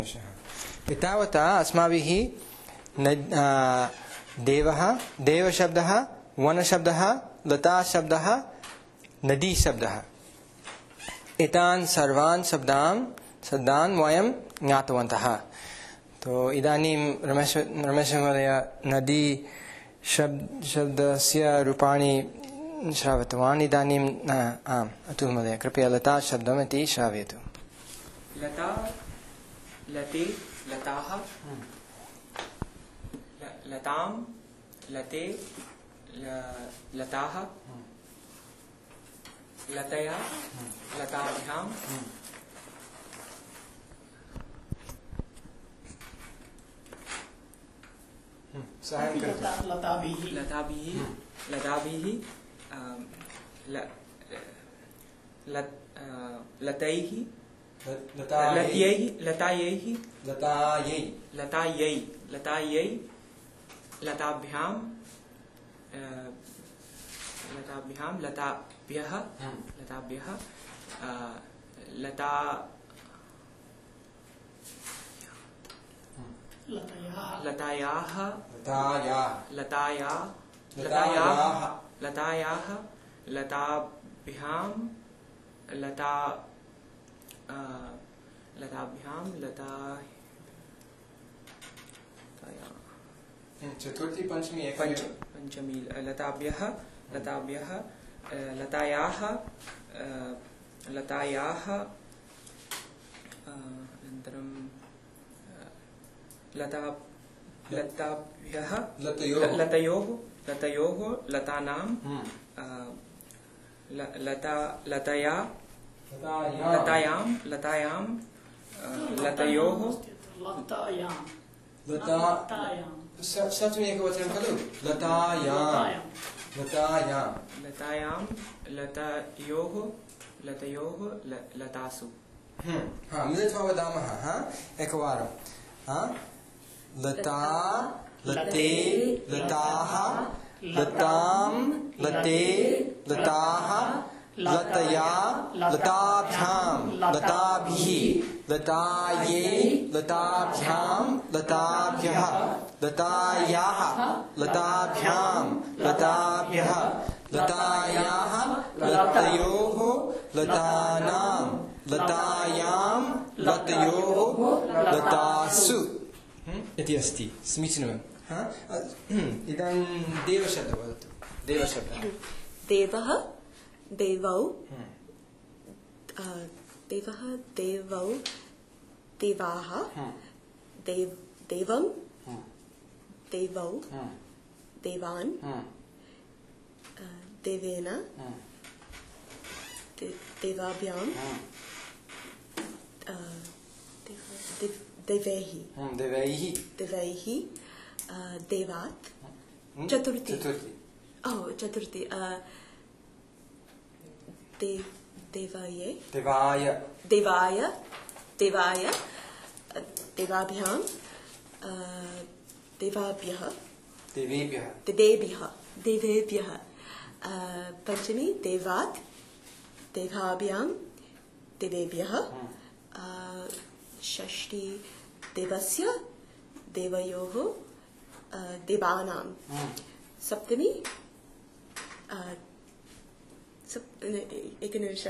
एतावता अस्माभिः देवः, देवशब्दः, वनशब्दः, लताशब्दः, नदीशब्दः, एतान् सर्वान् शब्दान् वयं ज्ञातवन्तः। तो इदानीं रमेश महोदय नदी शब्दस्य रूपाणि श्रावितवान्। इदानीं आम् अतुल महोदय कृपया लता शब्दमिति श्रावयतु। लता, लते, लताः, लतां, लते, लताः, लतया, लताभ्यां, लताभिः, लताभिः, लताभिः, लतैः, लतायै, लताभ्यां, लताभ्यः, लतायाः, लताभ्यां, चतुर्थी पंचमी पंचमी लताभ्यः, लतायाः, अनन्तरं लताभ्यः, लतयोः, लतानां, लतायां, लतयोः, सप्तमी एकवचनं खलु। लतायां, लतयोः, लतासु। मिलित्वा वदामः एकवारं। लता, लते, लताः, लतां, लते, लताः, लतया, लताभ्यां, लताभिः, लतायै, लताभ्यां, लताभ्यः, लतायाः, लताभ्यां, लताभ्यः, लतायाः, लतयोः, लतानां, लतायां, लतयोः, लतासु इति अस्ति। समीचीनं। इदानीं देवशब्दः वदतु। देवशब्दः। देवः, देवौ, देवः, देवौ, देवाः, देवं, देवौ, देवान्, देवेन, देवाभ्यां, देवैः, देवात्, चतुर्थी, चतुर्थी, देवाय, देवाभ्यां, देवेभ्यः, पंचमी देवात्, देवाभ्यां, देवेभ्यः, षष्ठी देवस्य, देवयोः, देवानां, सप्तमी एकनिमिष,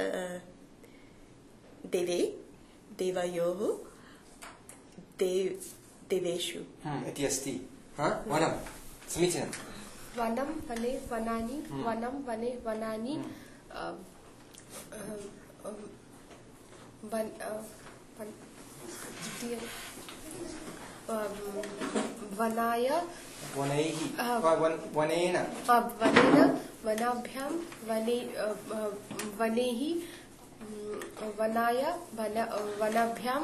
देवे, देवयोः, देवेषु इति अस्ति। वनं समीचीनं। वनं वने वनानि, वनं वने वनानि, वनाय, वनेन, वनाभ्यां, वनेहि, वनाय, वनाभ्यां,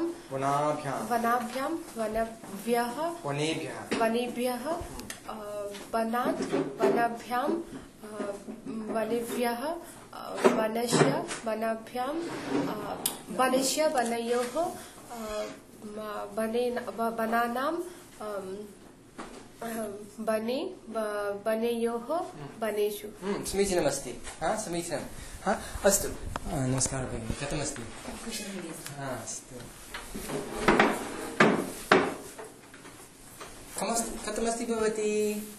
वनभ्यः, वनेभ्यः, वनात्, वनाभ्यां, वनेभ्यः, वनस्य, वनाभ्यां, वनस्य, वनयोः, वनानां, वने, वनयोः, वनेषु। समीचीनमस्ति। समीचीनं। अस्तु। नमस्कारः भगिनी, कथमस्ति? अस्तु। कथमस्ति भवति?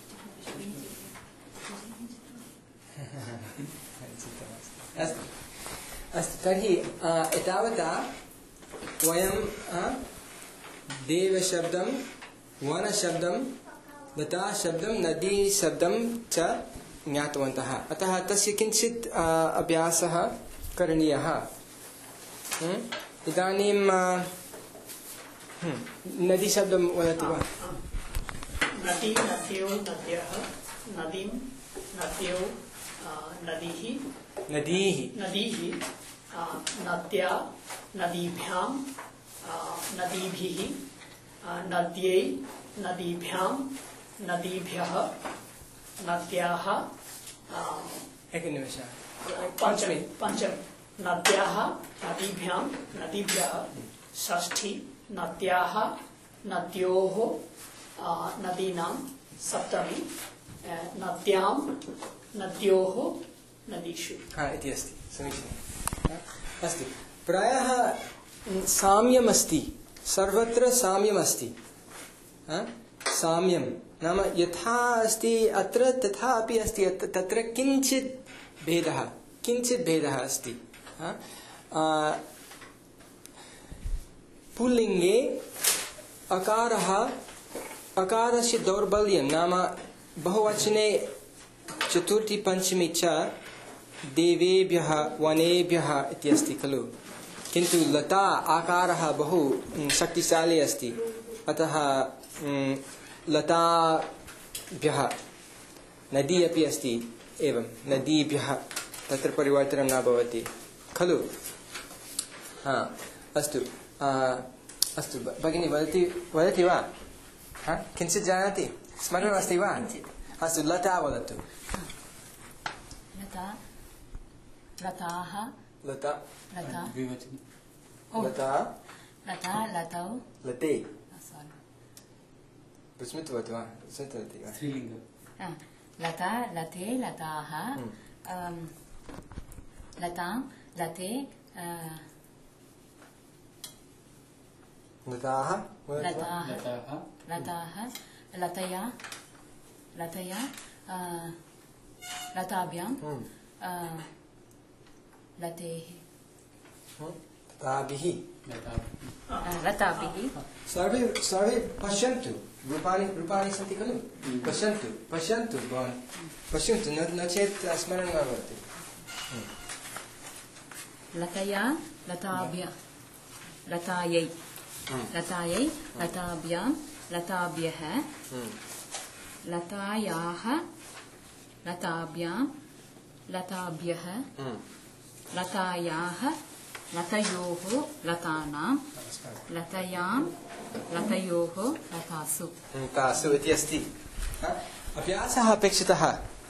अस्तु तर्हि एतावता वयं देवशब्दं, वनशब्दं, लताशब्दं, नदीशब्दं च ज्ञातवन्तः। अतः तस्य किञ्चित् अभ्यासः करणीयः। इदानीं नदीशब्दं वदति वा? नदी, नद्यो, नद्यः, नदीं, नद्यो, नदीः, नदीः, नदीः, नद्या, नदीभ्यां, नदीभिः, नद्यै, नदीभ्यां, नदीभ्यः, नद्याः, एकनिमेषः, पञ्चमी, नद्याः, नदीभ्यां, नदीभ्यः, षष्ठी, नद्याः, नद्योः, नदीनां, सप्तमी, नद्यां, नद्योः, नदीषु। इति अस्ति, समीचीनम्। अस्तु, प्रायः साम्यमस्ति, सर्वत्र साम्यमस्ति। साम्यं नाम यथा अस्ति अत्र तथा अपि अस्ति, तत्र किञ्चित् भेदः अस्ति। पुल्लिङ्गे अकारस्य दौर्बल्यं नाम बहुवचने चतुर्थी पंचमी च देवेभ्यः वनेभ्यः इत्यस्ति खलु, किन्तु लता आकारः बहु शक्तिशाली अस्ति, अतः लताभ्यः, नदी अपि अस्ति एवं नदीभ्यः तत्र परिवर्तनं न भवति खलु। अस्तु अस्तु भगिनी वदति वा? किञ्चित् जानाति, स्मरणम् अस्ति वा? अस्तु, लता वदतु। लता, लताः, लता, लता, लता, लता, लतौ, लते, विस्मृत वदतु वा? लता, लते, लताः, लतां, लते, लताः, लताः, लतया, लतया, लताभ्यां, लतेः, लताभिः। सर्वे पश्यन्तु, रूपाणि सन्ति खलु, पश्यन्तु भवान्, पश्यन्तु, न चेत् स्मरणं न भवति। लतया, लताभ्यः, लतायै, लतायै, लताभ्यां, लताभ्यः, लतायाः, लताभ्यां, लताभ्यः, लतायाः, लतयोः, लतानां, लतयां, लतयोः, लतासु। तासु इति अस्ति। अभ्यासः अपेक्षितः,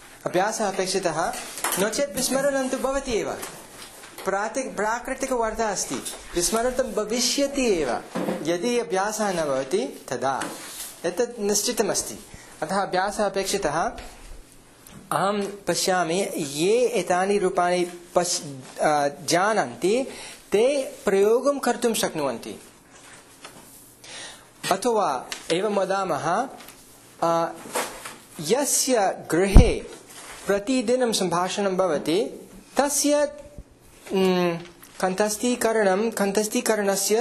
नो चेत् विस्मरणं तु भवति एव। प्राकृतिकवार्ता अस्ति, विस्मरणं भविष्यति एव यदि अभ्यासः न भवति तदा, एतत् निश्चितमस्ति। अतः अभ्यासः अपेक्षितः। अहं पश्यामि ये एतानि रूपाणि जानन्ति ते प्रयोगं कर्तुं शक्नुवन्ति। अथवा एवं वदामः, यस्य गृहे प्रतिदिनं सम्भाषणं भवति तस्य कण्ठस्थीकरणस्य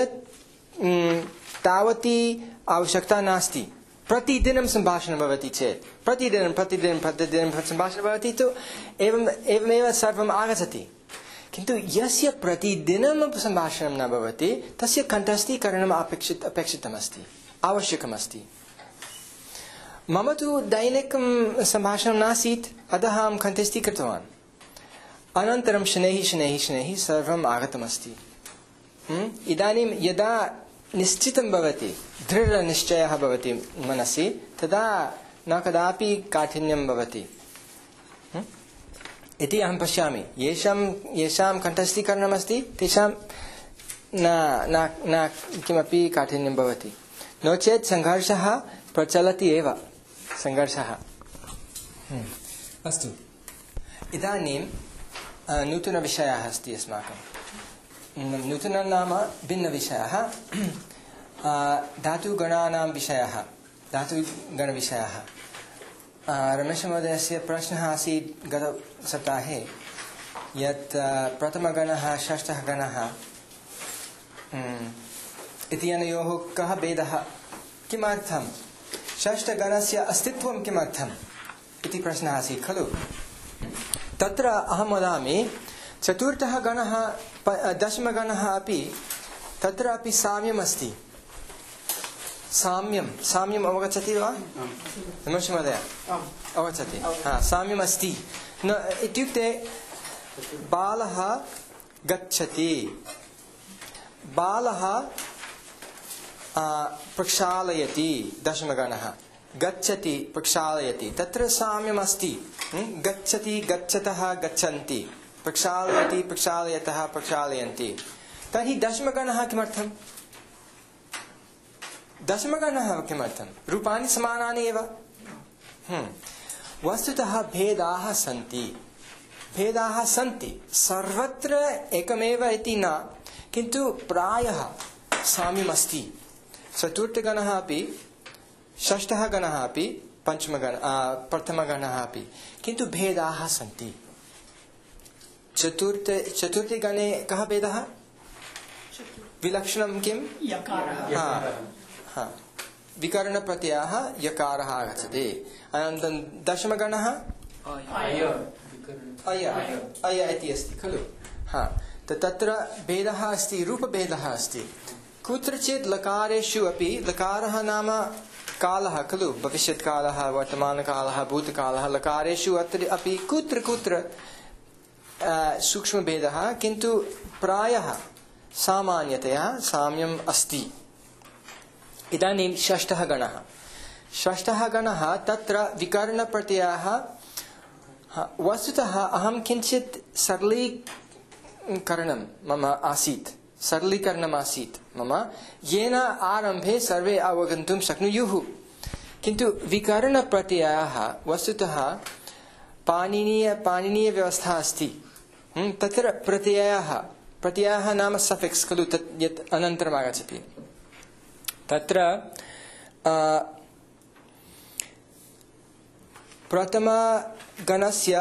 तावती आवश्यकता नास्ति। प्रतिदिनं सम्भाषणं भवति चेत् प्रतिदिनं सम्भाषणं भवति तु एवमेव सर्वम् आगच्छति। किन्तु यस्य प्रतिदिनं सम्भाषणं न भवति तस्य कण्ठस्थीकरणम् अपेक्षितमस्ति, आवश्यकमस्ति। मम तु दैनिकं सम्भाषणं नासीत्, अतः अहं कण्ठस्थीकृतवान्। अनन्तरं शनैः सर्वम् आगतमस्ति। इदानीं यदा निश्चितं भवति, दृढनिश्चयः भवति मनसि, तदा न कदापि काठिन्यं भवति इति अहं पश्यामि। येषां कण्ठस्थीकरणमस्ति तेषां न किमपि काठिन्यं भवति। नो चेत् संघर्षः प्रचलति एव, संघर्षः। अस्तु, इदानीं नूतनविषयः अस्ति अस्माकं। नूतनं नाम भिन्नविषयः, धातुगणानां विषयः। धातुगणविषयः रमेशमहोदयस्य प्रश्नः आसीत् गतसप्ताहे यत् प्रथमगणः षष्ठः गणः इति अनयोः कः भेदः किमर्थं षष्ठगणस्य अस्तित्वं किमर्थम् इति प्रश्नः आसीत् खलु। तत्र अहं वदामि चतुर्थः गणः दशमगणः अपि तत्रापि साम्यम् अस्ति। साम्यम् अवगच्छति वा रमेश महोदय अवगच्छति साम्यम् अस्ति न इत्युक्ते बालः गच्छति बालः प्रक्षालयति दशमगणः गच्छति प्रक्षालयति तत्र साम्यम् अस्ति गच्छति गच्छतः गच्छन्ति प्रक्षालयति प्रक्षालयतः प्रक्षालयन्ति तर्हि दशमगणः किमर्थम् दशमगणः किमर्थं रूपाणि समानानि एव वस्तुतः भेदाः सन्ति सर्वत्र एकमेव इति न किन्तु प्रायः साम्यम् अस्ति चतुर्थगणः अपि षष्ठः गणः अपि प्रथमगणः अपि किन्तु भेदाः सन्ति चतुर्थे गणे कः भेदः विलक्षणं किं विकरणप्रत्ययः यकारः आगच्छति अनन्तरं दशमगणः अय इति अस्ति खलु तत्र भेदः अस्ति रूपभेदः अस्ति कुत्रचित् लकारेषु अपि लकारः नाम कालः खलु भविष्यत्कालः वर्तमानकालः भूतकालः लकारेषु अत्र अपि कुत्र कुत्र सूक्ष्मभेदः किन्तु प्रायः सामान्यतया साम्यम् अस्ति। इदानीं षष्ठः गणः तत्र विकरणप्रत्ययः वस्तुतः अहं किञ्चित् सरलीकरणम् आसीत् मम येन आरम्भे सर्वे अवगन्तुं शक्नुयुः किन्तु विकरणप्रत्ययः वस्तुतः पाणिनीयव्यवस्था अस्ति तत्र प्रत्ययः नाम सफिक्स् खलु तत् यत् अनन्तरम् आगच्छति तत्र प्रथमगणस्य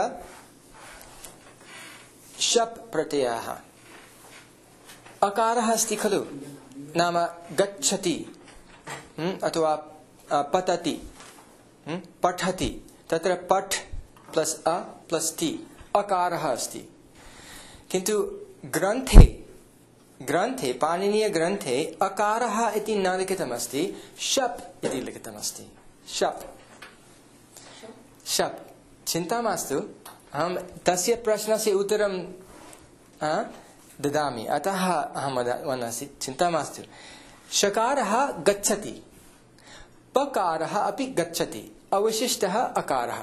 शप् प्रत्ययः अकारः अस्ति खलु नाम गच्छति अथवा पतति पठति तत्र पठ प्लस् अ प्लस् ति अकारः अस्ति किन्तु ग्रन्थे पाणिनीयग्रन्थे अकारः इति न लिखितमस्ति शप् इति लिखितमस्ति शप् चिन्ता मास्तु अहं तस्य प्रश्नस्य उत्तरं ददामि अतः अहं वदामि चिन्ता मास्तु शकारः गच्छति पकारः अपि गच्छति अवशिष्टः अकारः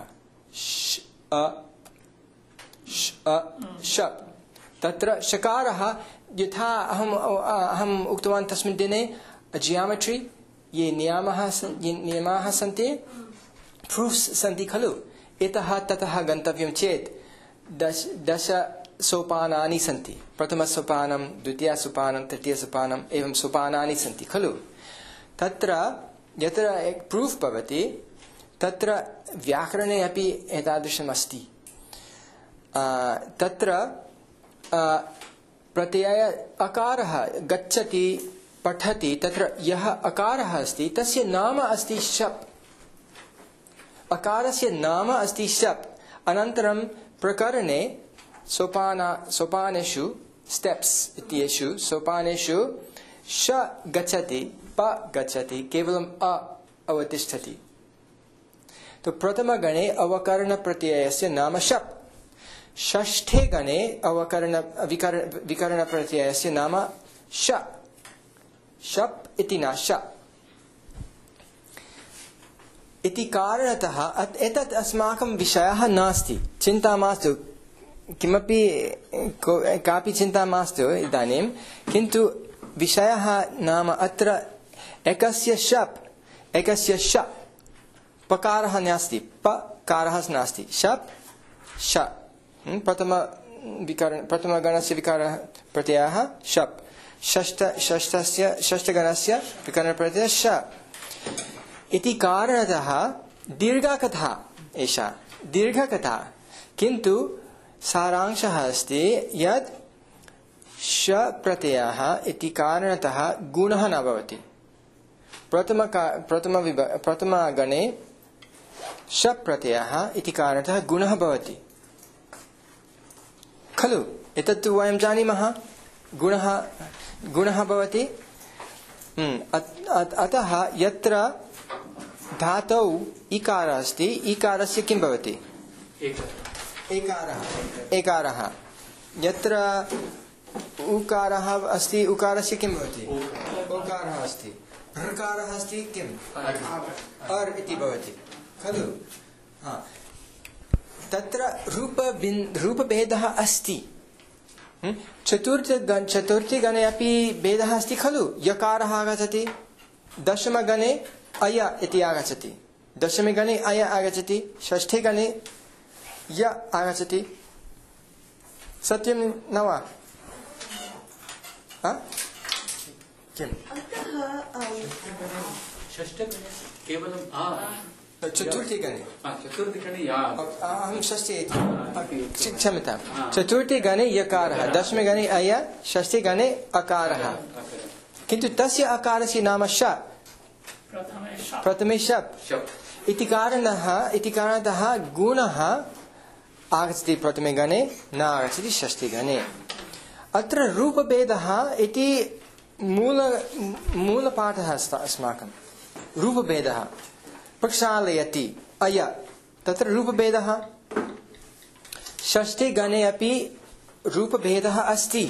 शप् तत्र शकारः यथा अहम् उक्तवान् तस्मिन् दिने जियोमेट्री ये नियमाः सन्ति प्रूफ्स् सन्ति खलु इतः ततः गन्तव्यं चेत् दश सोपानानि सन्ति प्रथमसोपानं द्वितीयसोपानं तृतीयसोपानम् एवं सोपानानि सन्ति खलु तत्र यत्र प्रूफ् भवति तत्र व्याकरणे अपि एतादृशम् अस्ति तत्र प्रत्यय अकारः गच्छति पठति तत्र यः अकारः अस्ति तस्य नाम अस्ति शप् अकारस्य नाम अस्ति शप् अनन्तरं प्रकरणे सोपानेषु स्टेप्स् इत्येषु सोपानेषु श गच्छति प गच्छति केवलम् अ अवतिष्ठति तो प्रथमगणे अवकरणप्रत्ययस्य नाम शप् षष्ठे गणे विकरणप्रत्ययस्य नाम शप् इति न श इति कारणतः एतत् अस्माकं विषयः नास्ति चिन्ता मास्तु किमपि कापि चिन्ता मास्तु इदानीं किन्तु विषयः नाम अत्र एकस्य श पकारः नास्ति पकारः नास्ति शप् श प्रथमगणस्य विकारः प्रत्ययः शप् षष्ठगणस्य विकरणप्रत्ययः श इति कारणतः दीर्घकथा एषा दीर्घकथा किन्तु सारांशः अस्ति यत् श प्रत्ययः इति कारणतः गुणः न भवति प्रथमगणे श प्रत्ययः इति कारणतः गुणः भवति खलु एतत्तु वयं जानीमः गुणः भवति अतः यत्र धातौ इकारः अस्ति इकारस्य किं भवति एकारः यत्र उकारः अस्ति उकारस्य किं भवति ओकारः अस्ति ऋकारः अस्ति किम् अर् इति भवति खलु तत्र रूपभेदः अस्ति चतुर्थीगणे अपि भेदः अस्ति खलु यकारः आगच्छति दशमगणे अय इति आगच्छति दशमे गणे अय आगच्छति षष्ठे गणे य आगच्छति सत्यं न वा किम् केवलं चतुर्थीगणे अहं षष्ठे क्षम्यतां चतुर्थीगणे यकारः दशमे गणे अय षष्ठे गणे अकारः किन्तु तस्य अकारस्य नाम श प्रथमे शप् इति कारणतः गुणः आगच्छति प्रथमे गणे न आगच्छति षष्ठे गणे अत्र रूपभेदः इति मूलपाठः अस्माकं रूपभेदः प्रक्षालयति अय तत्र रूपभेदः षष्ठे गणे अपि रूपभेदः अस्ति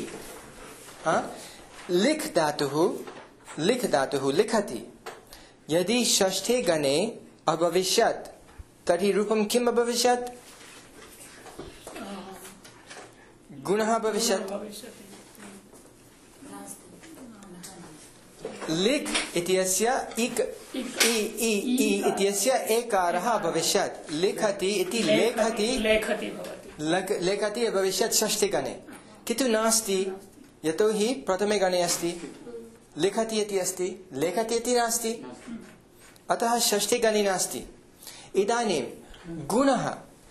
लिख् धातुः लिखति यदि षष्ठे गणे अभविष्यत् तर्हि रूपं किम् अभविष्यत् गुणः भविष्यत् लिख् इत्यस्य इत्यस्य एकारः भविष्यत् लिखति इति लेखति भविष्यत् षष्ठे गणे किन्तु नास्ति यतोहि प्रथमे गणे अस्ति लिखति इति अस्ति लेखति इति नास्ति अतः षष्ठे गणे नास्ति इदानीं गुणः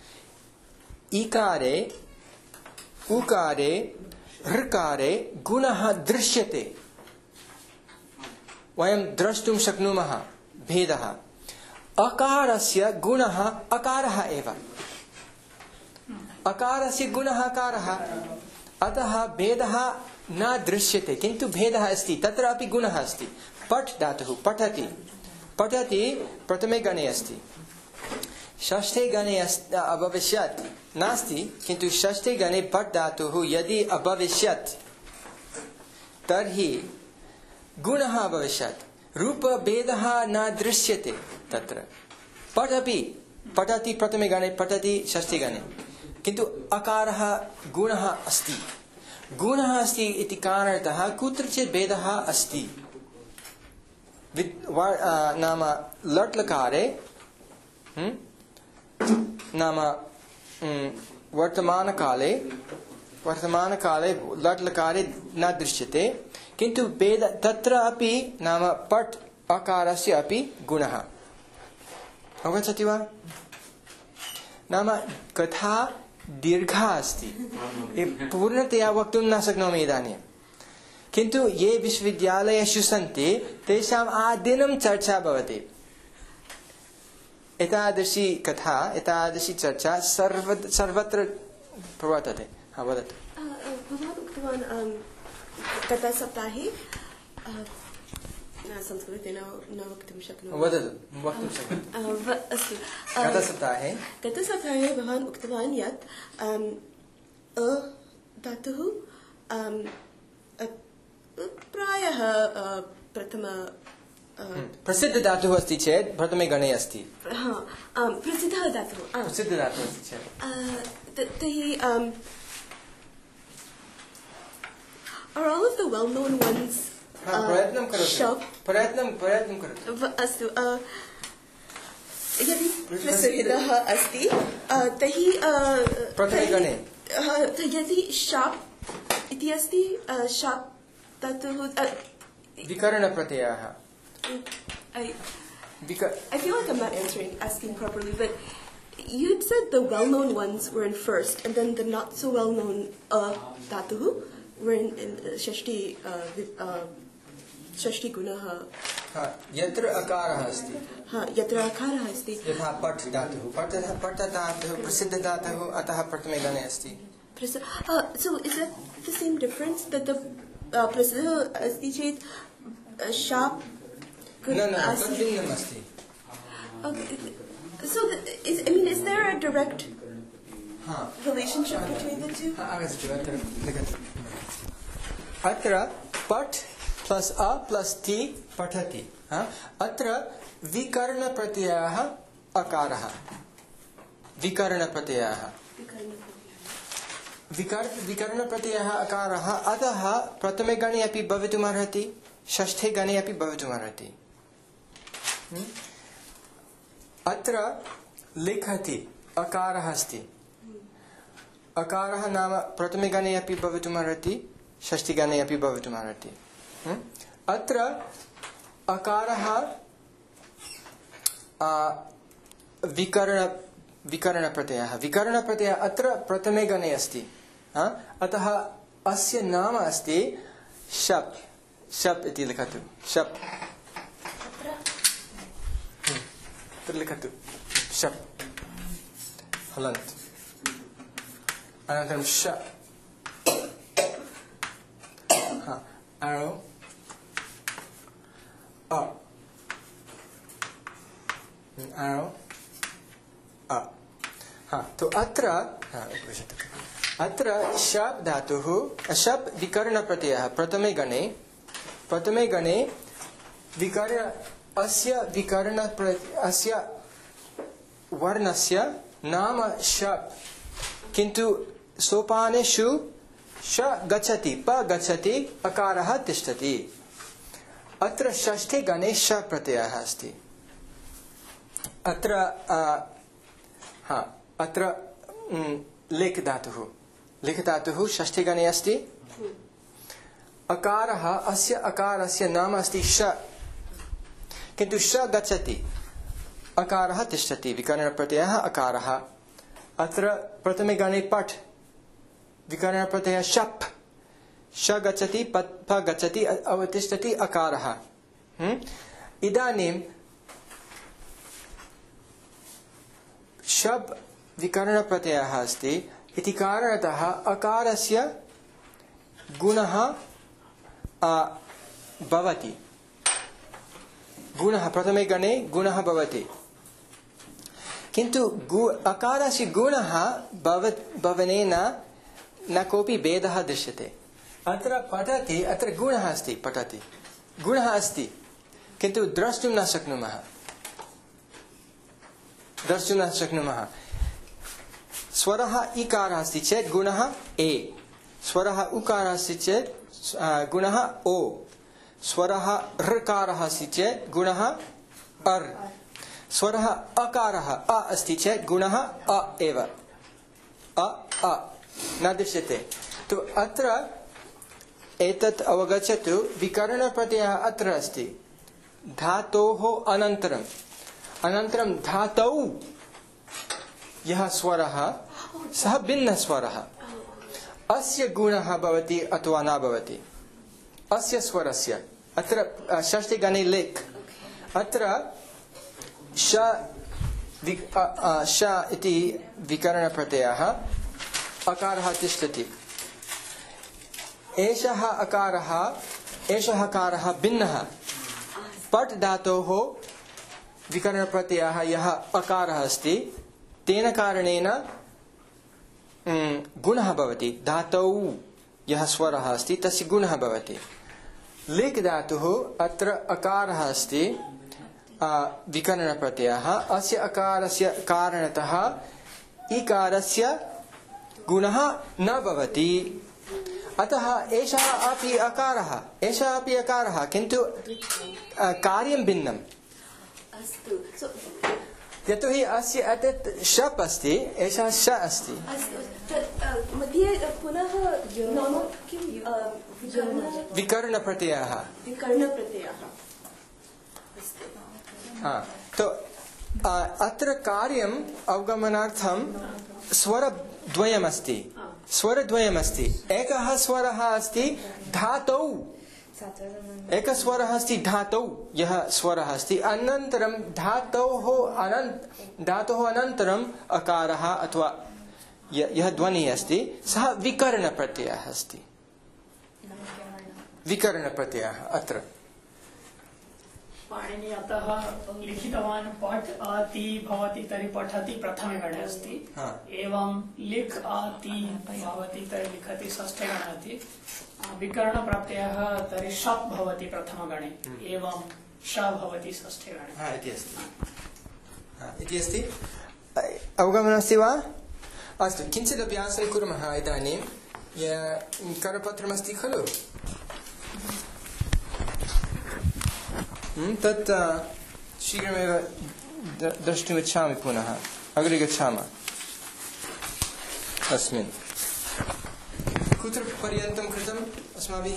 इकारे उकारे ऋकारे गुणः दृश्यते वयं द्रष्टुं शक्नुमः भेदः अकारस्य गुणः अकारः एव अकारस्य गुणः अकारः अतः भेदः न दृश्यते किन्तु भेदः अस्ति तत्र अपि गुणः अस्ति पठ् धातुः पठति प्रथमे गणे अस्ति षष्ठे गणे अभविष्यत् नास्ति किन्तु षष्ठे गणे पठ् धातुः यदि अभविष्यत् तर्हि गुणः अभविष्यत् रूपभेदः न दृश्यते तत्र पठति प्रथमे गणे पठति षष्ठे गणे किन्तु अकारः गुणः अस्ति इति कारणतः कुत्रचित् भेदः अस्ति नाम लट् लकारे नाम वर्तमानकाले लट् लकारे न दृश्यते किन्तु भेद तत्र अपि नाम पट् अकारस्य अपि गुणः अवगच्छति वा नाम कथा दीर्घा अस्ति पूर्णतया वक्तुं न शक्नोमि इदानीं किन्तु ये विश्वविद्यालयेषु सन्ति तेषाम् आदिनं चर्चा भवति एतादृशी कथा एतादृशी चर्चा सर्वत्र प्रवर्तते वदतु भवान् उक्तवान् गतसप्ताहे संस्कृतेन न वक्तुं शक्नोमि वदतु वक्तुं शक्नोमि अस्तु गतसप्ताहे भवान् उक्तवान् यत् अ धातुः प्रायः प्रथम प्रसिद्ध धातुः अस्ति चेत् प्रथमे गणे अस्ति प्रसिद्धः धातुः अस्ति चेत् तर्हि are all of the well-known ones प्रयत्नं करोतु अस्तु यदि प्रसिद्धः अस्ति तर्हि प्रथमे गणे यदि शाप् इति अस्ति शाप् धातुः विकरणप्रत्ययः I feel like I'm not asking properly, but you'd said the well-known ones were in first, and then the not so well-known dhatuh were in Shashti Gunaha. यत्र अकारः अस्ति यत्र अकारः अस्ति यथा पठ धातुः पठ धातुः प्रसिद्ध धातुः अतः प्रथमे गणे अस्ति. So is that the same difference that the prasiddha asti chet shap No, तद्भिन्नम् अस्ति. Okay. So is there a direct relationship between the two? अत्र पठ प्लस अ प्लस ति पठति. अत्र विकरणप्रत्ययः अकारः. विकरणप्रत्ययः अकारः अतः प्रथमे गणे अपि भवितुमर्हति, षष्ठे गणे अपि भवितुमर्हति. अत्र लिखति अकारः अस्ति. अकारः नाम प्रथमे गणे अपि भवितुमर्हति, षष्ठे गणे अपि भवितुमर्हति. अत्र अकारः विकरणप्रत्ययः अत्र प्रथमे गणे अस्ति. अतः अस्य नाम अस्ति शप्. शप् इति लिखतु. शप् लिखतु. शप् हलन्त्. अनन्तरं श arrow up, arrow up. तो अत्र शप् धातुः शप् विकरणप्रत्ययः प्रथमे गणे अस्य वर्णस्य नाम शप्, किन्तु सोपानेषु श गच्छति प गच्छति अकारः तिष्ठति. अत्र षष्ठे गणे श प्रत्ययः अस्ति. अत्र लिख् धातुः षष्ठे गणे अस्ति. अकारः अस्य अकारस्य नाम अस्ति श, किन्तु श गच्छति अकारः तिष्ठति. विकरणप्रत्ययः अकारः. अत्र प्रथमे गणे पठ विकरणप्रत्ययः शप्. श गच्छति प गच्छति अवतिष्ठति अकारः. इदानीं शप् विकरणप्रत्ययः अस्ति इति कारणतः अकारस्य गुणः भवति. प्रथमे गणे गुणः भवति, किन्तु अकारस्य गुणः भवनेन न कोऽपि भेदः दृश्यते. अत्र पठति, अत्र गुणः अस्ति. पठति गुणः अस्ति, किन्तु द्रष्टुं न शक्नुमः. स्वरः इकारः अस्ति चेत् गुणः ए, स्वरः उकारः अस्ति चेत् गुणः ओ, स्वरः ऋकारः अस्ति चेत् गुणः अर्, स्वरः अकारः अ अस्ति चेत् गुणः अ एव. न दृश्यते. तो अत्र एतत् अवगच्छतु. विकरणप्रत्ययः अत्र अस्ति. धातोः अनन्तरं धातौ यः स्वरः सः भिन्नस्वरः. अस्य गुणः भवति अथवा न भवति अस्य स्वरस्य. अत्र षष्ठे गणे लिख्. अत्र श इति विकरणप्रत्ययः अकारः तिष्ठति. एषः अकारः भिन्नः. पठ धातोः विकरणप्रत्ययः यः अकारः अस्ति तेन कारणेन गुणः भवति. धातौ यः स्वरः अस्ति तस्य गुणः भवति. लिख् धातुः अत्र अकारः अस्ति विकरणप्रत्ययः. अस्य अकारस्य कारणतः इकारस्य गुणः न भवति. अतः एषः अपि अकारः किन्तु कार्यं भिन्नम्. यतोहि अस्य एतत् शप् अस्ति, एषः श अस्ति. विकरणप्रत्ययः तो अत्र कार्यम् अवगमनार्थं स्वरद्वयमस्ति एकः स्वरः अस्ति धातौ एकस्वरः अस्ति धातौ यः स्वरः अस्ति अनन्तरं धातोः अनन्तरम् अकारः अथवा यः ध्वनिः अस्ति सः विकरणप्रत्ययः अस्ति विकरणप्रत्ययः अत्र पाणिनि अतः लिखितवान् पठ आति भवति तर्हि पठति प्रथमे गणे अस्ति एवं लिख आति भवति तर्हि लिखति षष्ठे गणे अस्ति विकरणप्रत्ययः तर्हि शप् भवति प्रथमगणे एवं श भवति षष्ठे गणे इति अस्ति अवगमनमस्ति वा अस्तु किञ्चित् अभ्यासं कुर्मः इदानीं करपत्रमस्ति खलु तत् शीघ्रमेव द्रष्टुमिच्छामि पुनः अग्रे गच्छामः अस्मिन् कुत्र पर्यन्तं कृतम् अस्माभिः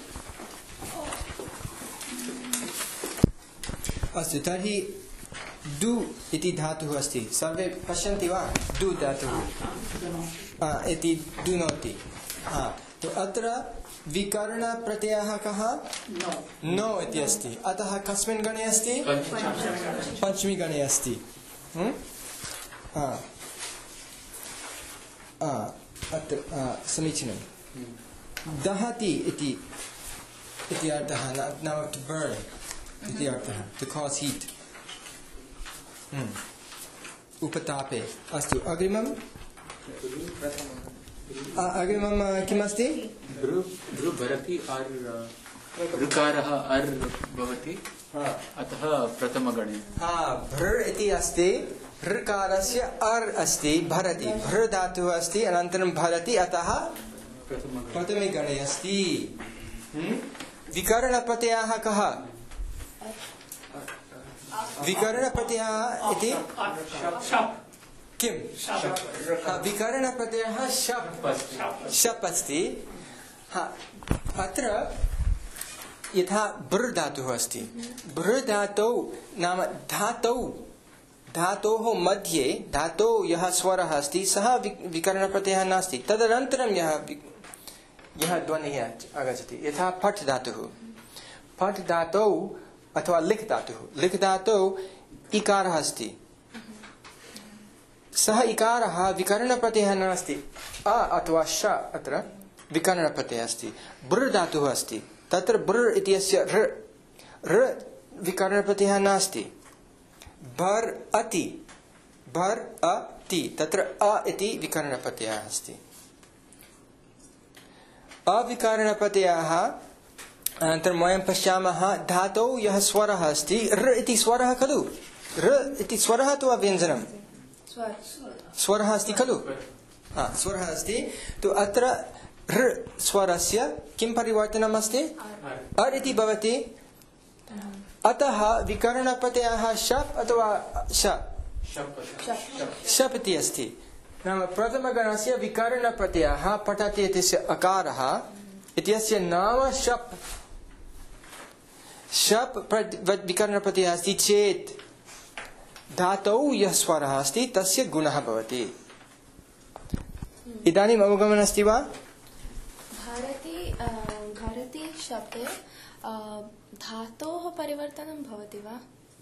अस्तु तर्हि डु इति धातुः अस्ति सर्वे पश्यन्ति वा डु धातुः इति डुनोति तो अत्र विकरणप्रत्ययः कः नो इति अस्ति अतः कस्मिन् गणे अस्ति पञ्चमी गणे अस्ति अत्र समीचीनं दहति इति अर्थः नाम टु बर्न् इति अर्थः टु कास् हीट् उपतापे अस्तु अग्रिमं किमस्ति भरति ऋकारः अर् भवति अतः प्रथमगणे भृ इति अस्ति ऋकारस्य अर् अस्ति भरति भृ धातुः अस्ति अनन्तरं भरति अतः प्रथमे गणे अस्ति विकरणप्रत्ययः कः विकरणप्रत्ययः इति किं विकरणप्रत्ययः शप् अस्ति अत्र यथा भृ धातुः अस्ति भृ धातौ नाम धातोः मध्ये धातौ यः स्वरः अस्ति सः विकरणप्रत्ययः नास्ति तदनन्तरं यः ध्वनिः आगच्छति यथा फट् धातौ अथवा लिख् धातौ इकारः अस्ति सः इकारः विकरणप्रत्ययः नास्ति अथवा श अत्र विकरणप्रत्ययः अस्ति बृ धातुः अस्ति तत्र बृ इत्यस्य ऋ विकरणप्रत्ययः नास्ति भर् अति तत्र अ इति विकरणप्रत्ययः अस्ति अविकरणप्रत्ययः अनन्तरं वयं पश्यामः धातौ यः स्वरः अस्ति ऋ इति स्वरः खलु ऋ इति स्वरः अथवा व्यञ्जनं स्वरः अस्ति खलु स्वरः अस्ति तो अत्र ऋ स्वरस्य किं परिवर्तनम् अस्ति अर् इति भवति अतः विकरणप्रत्ययः शप् अथवा शप् इति अस्ति नाम प्रथमगणस्य विकरणप्रत्ययः पठति इत्यस्य अकारः इत्यस्य नाम शप् विकरणप्रत्ययः अस्ति चेत् धातौ यः स्वरः अस्ति तस्य गुणः भवति इदानीम् अवगमनमस्ति वा भारती शब्दे धातोः परिवर्तनं भवति वा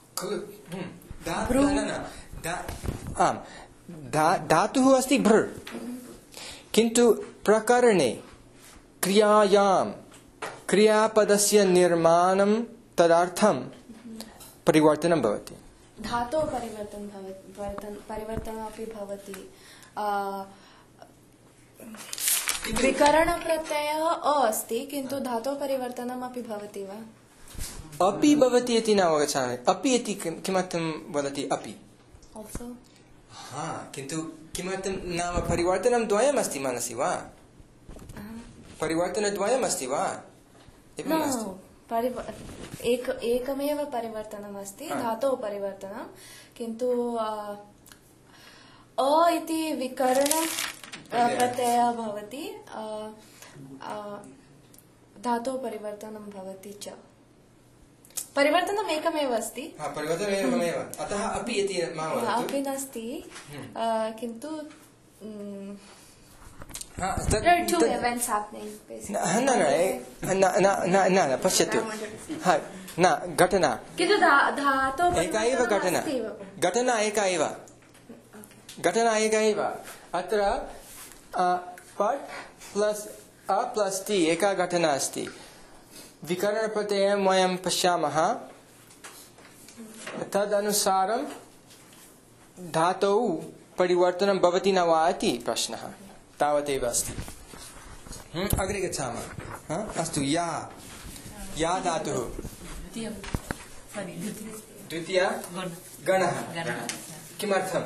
धातुः अस्ति भृ किन्तु प्रकरणे क्रियायां क्रियापदस्य निर्माणं तदर्थं परिवर्तनं भवति धातोः परिवर्तनमपि भवति विकरणप्रत्ययः अस्ति किन्तु धातोः परिवर्तनमपि भवति वा अपि भवति इति न अवगच्छामि अपि इति किमर्थं वदति अपि किन्तु किमर्थं नाम परिवर्तनं द्वयमस्ति मनसि वा परिवर्तनद्वयमस्ति वा एकमेव परिवर्तनमस्ति धातोः परिवर्तनं किन्तु अ इति विकरण प्रत्ययः भवति धातोः परिवर्तनं भवति च परिवर्तनम् एकमेव अस्ति। परिवर्तनम् एकमेव, अतः अपि इति मा वदतु। अपि नास्ति, किन्तु There are two events happening basically. न पश्यतु, न घटना किन्तु धातोः एका एव घटना, घटना एका एव, घटना एका एव। अत्र पट् प्लस् अ प्लस् ति एका घटना अस्ति। विकरणप्रत्ययं वयं पश्यामः, तदनुसारं धातौ परिवर्तनं भवति न वा इति प्रश्नः, तावदेव अस्ति। अग्रे गच्छामः। अस्तु, या धातुः द्वितीय गणः, किमर्थम्?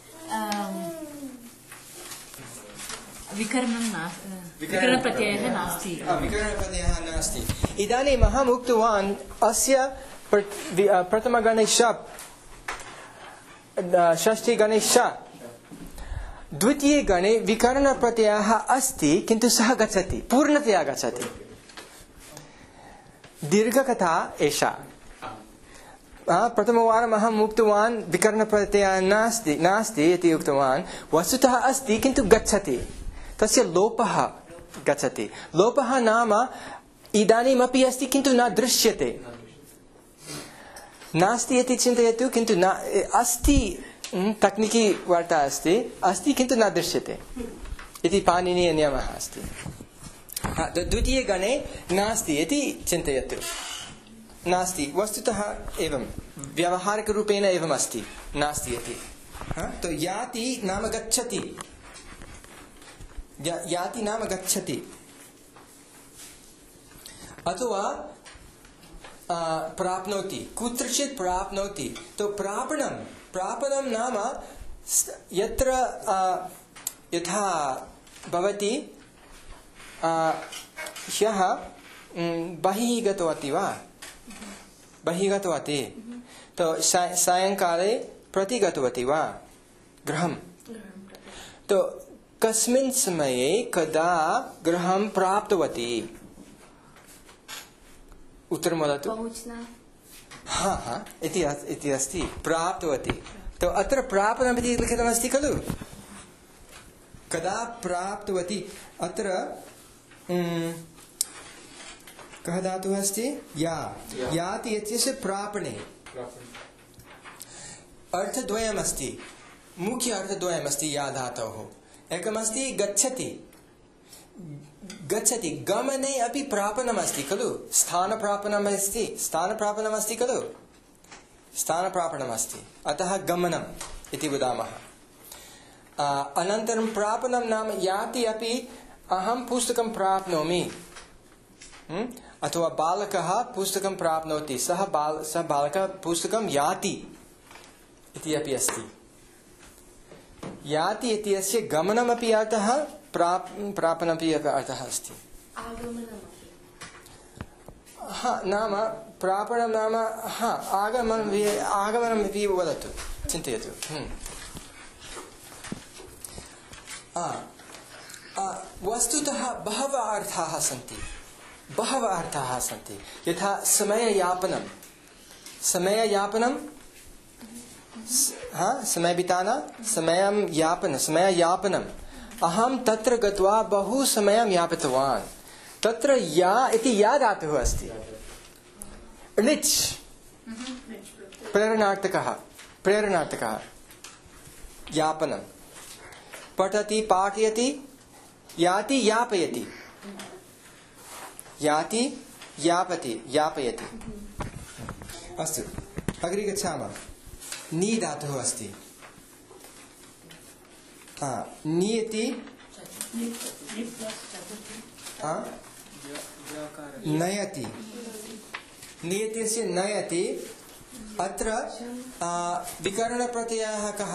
विकरणप्रत्ययः नास्ति। विकरणप्रत्ययः नास्ति। इदानीम् अहम् उक्तवान् अस्य प्रथमगणे शप्, षष्ठीगणे श, द्वितीये गणे विकरणप्रत्ययः अस्ति, किन्तु सः गच्छति, पूर्णतया गच्छति। दीर्घकथा एषा। प्रथमवारम् अहम् उक्तवान् विकरणप्रत्ययः नास्ति इति उक्तवान्, वस्तुतः अस्ति किन्तु गच्छति, तस्य लोपः गच्छति। लोपः नाम इदानीमपि अस्ति किन्तु न दृश्यते, नास्ति इति चिन्तयतु, किन्तु न अस्ति, तक्निकी वार्ता अस्ति किन्तु न दृश्यते इति पाणिनीयनियमः अस्ति। द्वितीये गणे नास्ति इति चिन्तयतु, नास्ति, वस्तुतः एवं व्यावहारिकरूपेण एवम् अस्ति, नास्ति इति। तो याति नाम गच्छति, याति नाम गच्छति, अथवा प्राप्नोति, कुत्रचित् प्राप्नोति। तो प्रापणं नाम यत्र यथा भवति ह्यः बहिः गतवती वा, बहिः गतवती, तो सायङ्काले प्रति गतवती वा गृहं, तो कस्मिन् समये कदा गृहं प्राप्तवती? उत्तरं वदतु। इति अस्ति, प्राप्तवती। तो अत्र प्रापणमिति लिखितमस्ति खलु, कदा प्राप्तवती। अत्र कः धातुः अस्ति? याति इत्यस्य प्रापणे अर्थद्वयमस्ति, मुख्य अर्थद्वयमस्ति या धातोः। एकमस्ति गच्छति, गच्छति, गमने अपि प्रापणमस्ति खलु, स्थानप्रापणमस्ति, स्थानप्रापणमस्ति खलु, स्थानप्रापणमस्ति, अतः गमनम् इति वदामः। अनन्तरं प्रापणं नाम याति अपि, अहं पुस्तकं प्राप्नोमि, अथवा बालकः पुस्तकं प्राप्नोति, सः बालकः पुस्तकं याति इति अपि अस्ति। याति इत्यस्य गमनमपि अर्थः, प्रापणमपि अर्थः अस्ति। नाम प्रापणं नाम आगमनमपि वदतु, चिन्तयतु। वस्तुतः बहवः अर्थाः सन्ति, यथा समययापनं, समय बिताना, समययापनम्। अहं तत्र गत्वा बहु समयं यापितवान्, तत्र या इति या धातुः अस्ति, लिच्, प्रेरणार्थकः, यापनं। पठति, पाठयति, याति, यापयति, याति, यापयति। अस्तु, अग्रे गच्छामः। नी धातुः अस्ति, नीति नयति, नीतिस्य नयति। अत्र विकरणप्रत्ययः कः?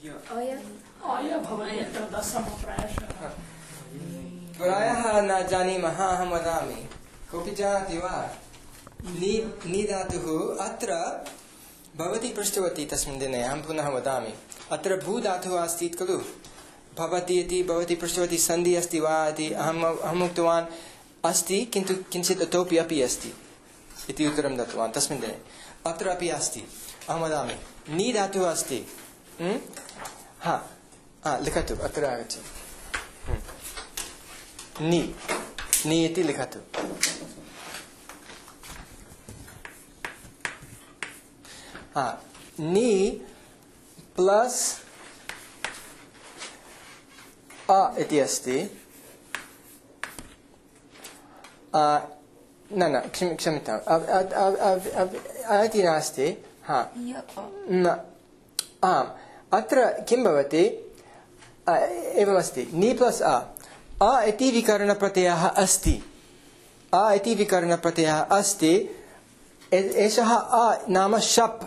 प्रायः न जानीमः, अहं वदामि, कोऽपि जानाति वा? नी धातुः अत्र भवती पृष्टवती तस्मिन् दिने, अहं पुनः वदामि। अत्र भू धातुः अस्ति खलु, भवती इति, भवती पृष्टवती, सन्धि अस्ति वा इति अहम् उक्तवान् अस्ति, किन्तु किञ्चित् इतोपि अपि अस्ति। इति उत्तरं दत्तवान् तस्मिन् दिने। अत्र अपि अस्ति, अहं वदामि, नी धातुः अस्ति। लिखतु, अत्र आगच्छतु। नी नी इति लिखतु। नी प्लस अ इति अस्ति। न क्षम्यताम्, इति नास्ति। आम्, अत्र किं भवति, एवमस्ति, नी प्लस अ इति विकरणप्रत्ययः अस्ति। अ इति विकरणप्रत्ययः अस्ति। एषः अ नाम शप्।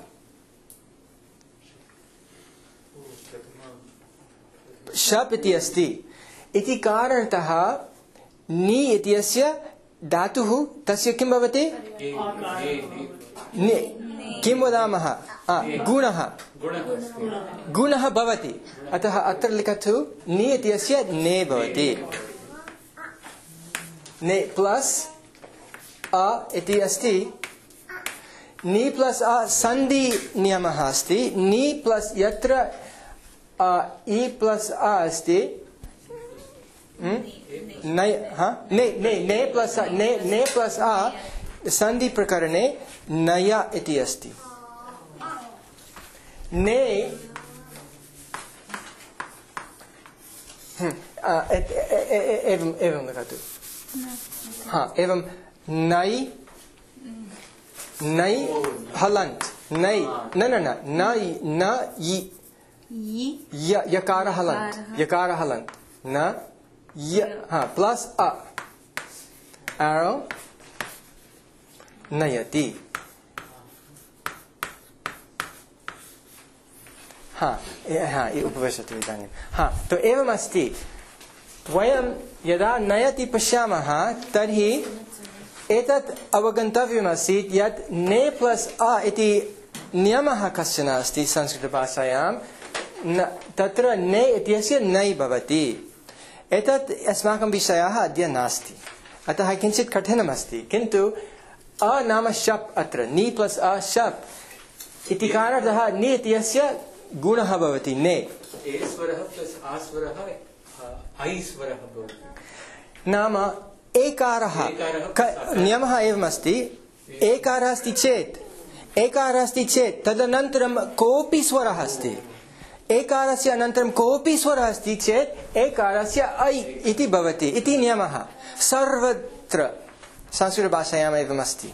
शप् इति अस्ति इति कारणतः नी इत्यस्य धातुः तस्य किं भवति, किं वदामः, गुणः भवति। अतः अत्र लिखतु, नी इत्यस्य ने भवति। ने प्लस अ इति अस्ति। नी प्लस अ सन्धि नियमः अस्ति। नी प्लस यत्र इ प्लस अ अस्ति, ने प्लस अ सन्धि प्रकरणे नय इति अस्ति। ने एवं लिखतु। एवं नै हलन्त, नै न यकार हलन्त न प्लस अ एरो नयति। उपविशतु इदानीं। तो एवमस्ति, वयं यदा नयति पश्यामः तर्हि एतत् अवगन्तव्यमस्ति यत् ने प्लस अ इति नियमः कश्चन अस्ति संस्कृतभाषायां। तत्र ने इत्यस्य नै भवति। एतत् अस्माकं विषयः अद्य नास्ति, अतः किञ्चित् कठिनमस्ति। किन्तु अ नाम शप्, अत्र नी प्लस अ शप् इति कारणतः नी इत्यस्य गुणः भवति ने। नाम एकारः, नियमः एवमस्ति, एकारः अस्ति चेत् तदनन्तरं कोऽपि स्वरः अस्ति। एकारस्य अनन्तरं कोऽपि स्वरः अस्ति चेत् एकारस्य ऐ इति भवति इति नियमः सर्वत्र संस्कृतभाषायाम् एवमस्ति।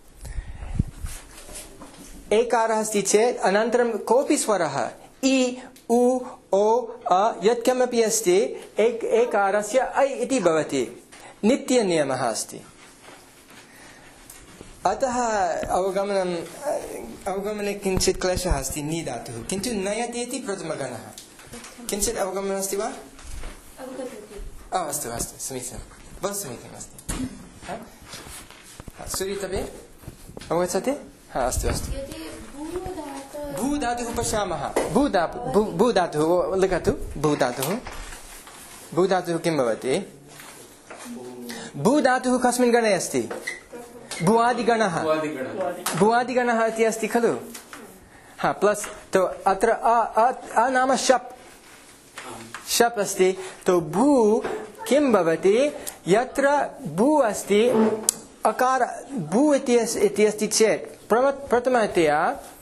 एकारः अस्ति चेत् अनन्तरं कोऽपि स्वरः इ उ ओ अ यत्किमपि अस्ति, एकारस्य ऐ इति भवति, नित्यनियमः अस्ति। अतः अवगमने किञ्चित् क्लेशः अस्ति नी धातुः। किन्तु नयति इति प्रथमगणः। किञ्चित् अवगमनम् अस्ति वा? अस्तु समीचीनं, बहु समीचीनम् अस्ति। सूर्यतपे अवगच्छति? अस्तु। भूधातुः पश्यामः। भूधातुः लिखतु। भूधातुः किं भवति? भूधातुः कस्मिन् गणे अस्ति? भुवादिगणः। भुवादिगणः इति अस्ति खलु? प्लस तो अत्र अ नाम शप् अस्ति। तो भू किं भवति? यत्र भू अस्ति, अकार भू इति अस्ति चेत् प्रथमतया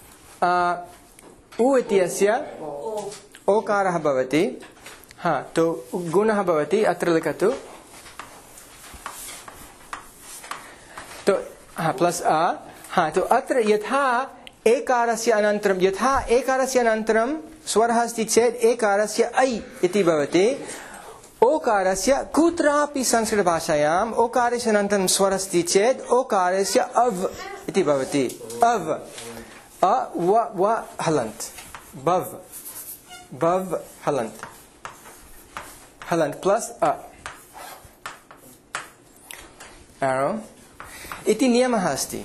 उ इत्यस्य ओकारः भवति। तो गुणः भवति, अत्र लिखतु। तो प्लस अ। तो अत्र यथा एकारस्य अनन्तरं स्वरः अस्ति चेत् एकारस्य ऐ इति भवति। ओकारस्य कुत्रापि संस्कृतभाषायाम् ओकारस्य अनन्तरं स्वरः अस्ति चेत् ओकारस्य अव् इति भवति। अव् अ व हलन्त, बव् हलन्त प्लस अ एरो इति नियमः अस्ति।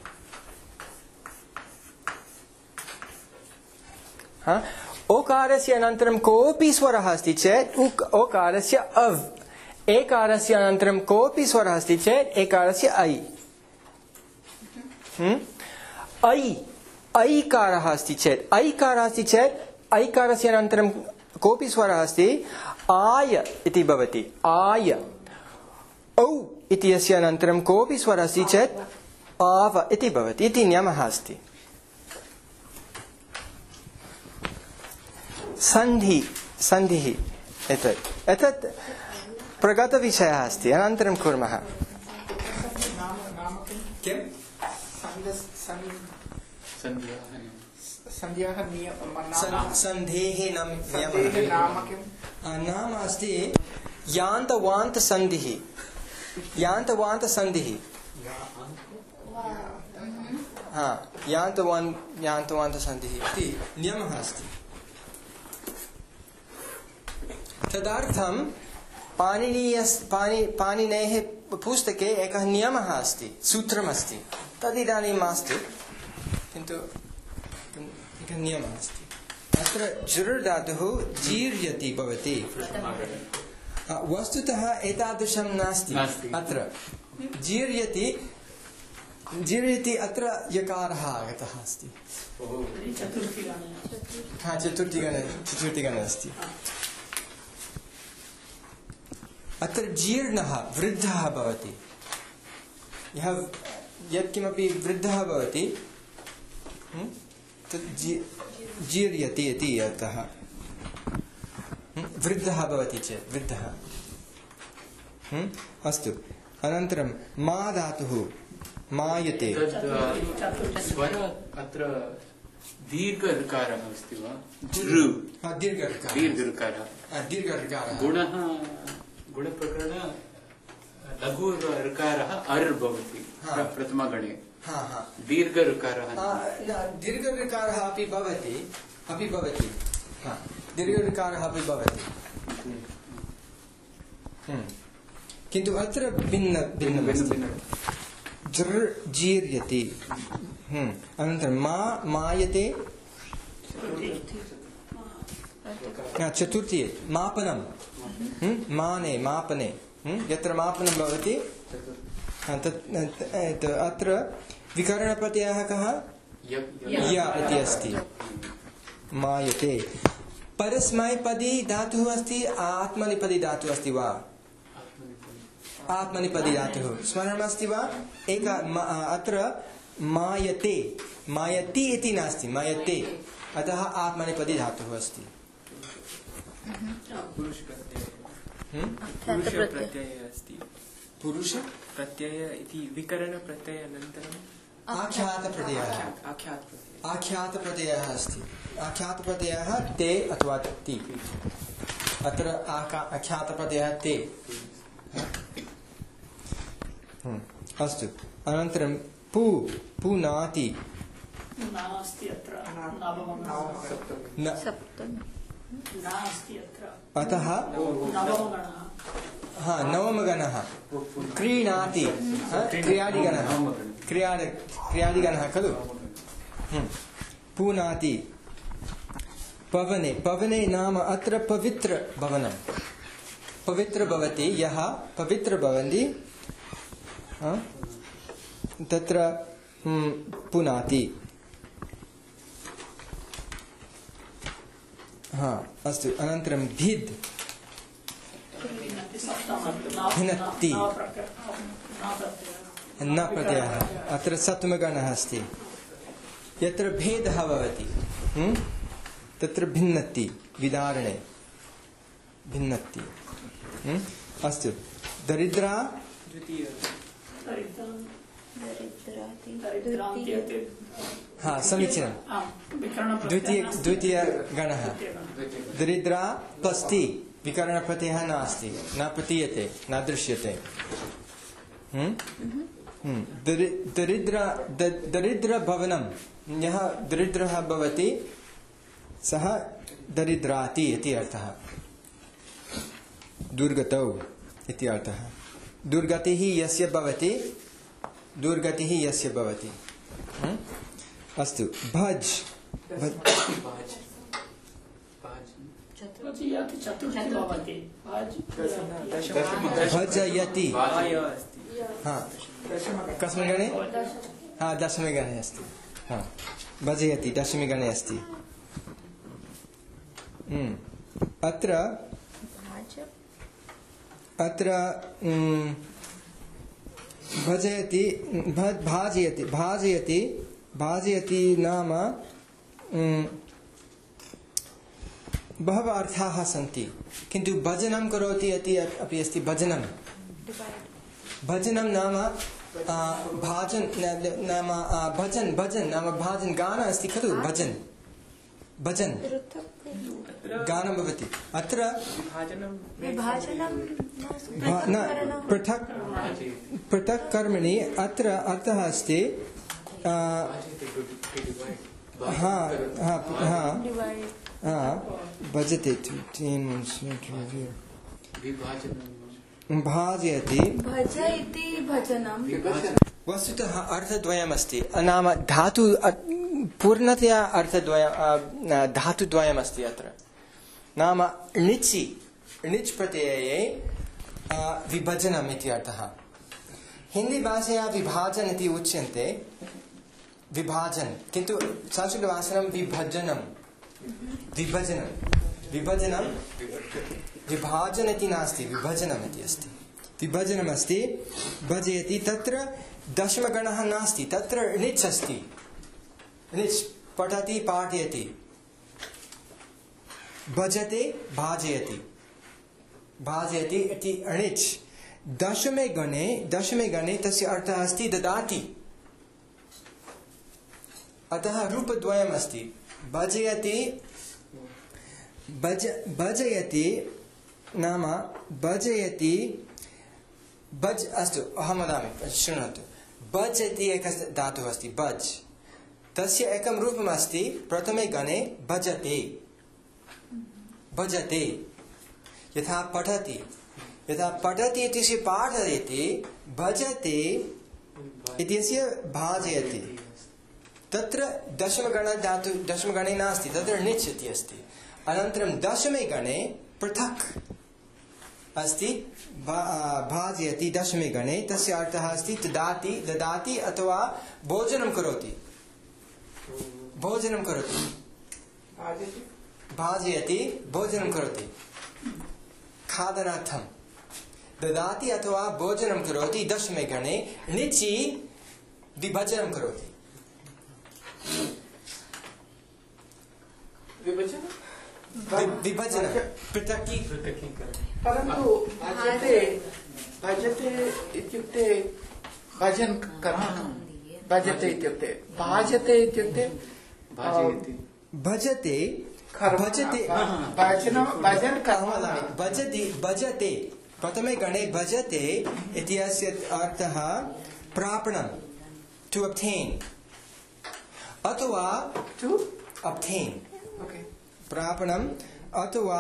ओकारस्य अनन्तरं कोऽपि स्वरः अस्ति चेत् ओकारस्य अव्, एकारस्य अनन्तरं कोऽपि स्वरः अस्ति चेत् एकारस्य ऐ। ऐकारः अस्ति चेत् ऐकारस्य अनन्तरं कोऽपि स्वरः अस्ति आय इति भवति। आय औ इति अस्य अनन्तरं कोऽपि स्वरः अस्ति चेत् आव इति भवति इति नियमः अस्ति। सन्धिः एतत् प्रगतविषयः अस्ति, अनन्तरं कुर्मः। सन्धेः नाम अस्ति यान्तवान्तसन्धिः। यान्तवान्तसन्धिः इति नियमः अस्ति। तदर्थं पाणिनेः पुस्तके एकः नियमः अस्ति, सूत्रमस्ति। तदिदानीं मास्तु, किन्तु एकः नियमः अस्ति। अत्र जुर् धातुः जीर्यति भवति। वस्तुतः एतादृशं नास्ति। अत्र जीर्यति अत्र यकारः आगतः अस्ति। चतुर्थीगणे अस्ति। अत्र जीर्णः वृद्धः भवति। यत्किमपि वृद्धः भवति तत् जीर्यति इति अर्थः। वृद्धः भवति चेत् वृद्धः। अस्तु, अनन्तरं मा धातुः मायते। अत्र दीर्घऋकारः अस्ति वा? दीर्घऋकारः गुणप्रकरण लघु ऋकारः अर् भवति प्रथमगणे। दीर्घऋकारः दीर्घऋकारः अपि भवति। दीर्घऋकारः अपि भवति, किन्तु अत्र भिन्नमस्ति। जृ जीर्यति। अनन्तरं मायते। चतुर्थी मापनं। मापने यत्र मापनं भवति अत्र विकरणप्रत्ययः कः? य इति अस्ति। मायते। परस्मैपदी धातुः अस्ति, आत्मनेपदी धातुः अस्ति वा? आत्मनेपदी धातुः स्मरणमस्ति वा? अत्र मायते, मायति इति नास्ति, मायते, अतः आत्मनेपदी धातुः अस्ति। पुरुष प्रत्यय इति विकरणप्रत्यय अनन्तरम् आख्यातप्रत्ययः अस्ति। आख्यातप्रत्ययः ते अथवा ति। अत्र आख्यातप्रत्ययः ते। अस्तु, अनन्तरं पुनाति। अतः नवमगणः क्रीणाति। क्रियादिगणः खलु। पुनाति। पवने नाम अत्र पवित्र भवनं। पवित्र भवति, यः पवित्र भवन्ति तत्र पुनाति। अस्तु, अनन्तरं भिद् भिनत्ति। न प्रत्ययः अत्र सप्तमगणः अस्ति। यत्र भेदः भवति तत्र भिन्नति, विदारणे भिन्नति। अस्तु, दरिद्रा। समीचीनं। द्वितीयगणः दरिद्रा पस्ति। विकरणप्रत्ययः नास्ति, न प्रतीयते, न दृश्यते। दरिद्रभवनं, यः दरिद्रः भवति सः दरिद्राति इति अर्थः। दुर्गतौ इति अर्थः। दुर्गतिः यस्य भवति। अस्तु, भज। भजयति। कस्मिन् गणे? दशमे गणे अस्ति भजयति दशमे गणे अस्ति अत्र भजयति भाजयति भाजयति भाजयति नाम बहवः अर्थाः सन्ति किन्तु भजनं करोति इति अपि अस्ति भजनं भजनं नाम भाजन नाम भजन भजन नाम भाजन गान अस्ति खलु भजन भजन गानं भवति अत्र पृथक् पृथक् कर्मणि अत्र अर्थः अस्ति भजते भाजयति वस्तुतः अर्थद्वयमस्ति नाम धातु पूर्णतया धातुद्वयमस्ति अत्र नाम णिचि णिच् प्रत्यये विभजनम् इति अर्थः हिंदी भाषया विभाजन इति उच्यन्ते विभाजन किन्तु संस्कृतभाषायां विभजनं विभजनं विभजनं विभाजन इति नास्ति विभजनम् इति अस्ति विभजनम् अस्ति भजयति तत्र दशमगणः नास्ति तत्र णिच् अस्ति णिच् पठति पाठयति भजते भाजयति भाजयति इति णिच् दशमे गणे तस्य अर्थः अस्ति ददाति अतः रूपद्वयम् अस्ति भजयति भजयति नाम भजयति भज अस्तु अहं वदामि शृणोतु भज इति एकः धातुः अस्ति भज तस्य एकं रूपम् अस्ति प्रथमे गणे भजते भजते यथा पठति इत्यस्य पाठयति भजते इत्यस्य भाजयति तत्र दशमगणे नास्ति तत्र णिच् इति अस्ति अनन्तरं दशमे गणे पृथक् अस्ति भाजयति दशमे गणे तस्य अर्थः अस्ति ददाति अथवा भोजनं करोति भाजयति भोजनं करोति खादनार्थं ददाति अथवा भोजनं करोति दशमे गणे णिचि विभजनं करोति विभजन पृथक्की परन्तु भजते इत्युक्ते भजन कर्म भजते इत्युक्ते भाजते इत्युक्ते भजते भजते प्रथमे गणे भजते इत्यस्य अर्थः प्रापणं टू obtain अथवा टू obtain प्रापणम् अथवा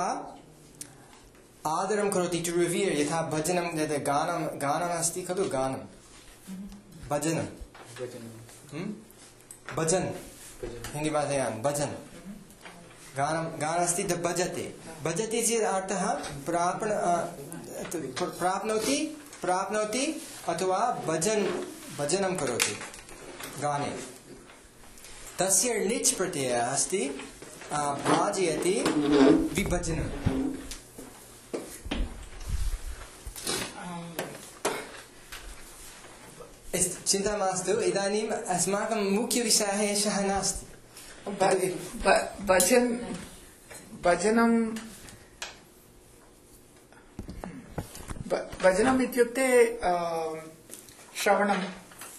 आदरं करोति टू रिवीयर यथा भजनं गानम् अस्ति खलु गानं भजनं भजन हिंदी भाषायां भजन गानम् अस्ति भजते चेत् अर्थः प्राप्नोति अथवा भजनं करोति गाने तस्य णिच् प्रत्ययः अस्ति भाजयति विभजनम् चिन्ता मास्तु इदानीम् अस्माकं मुख्यविषयः एषः नास्ति भजनम् इत्युक्ते श्रवणं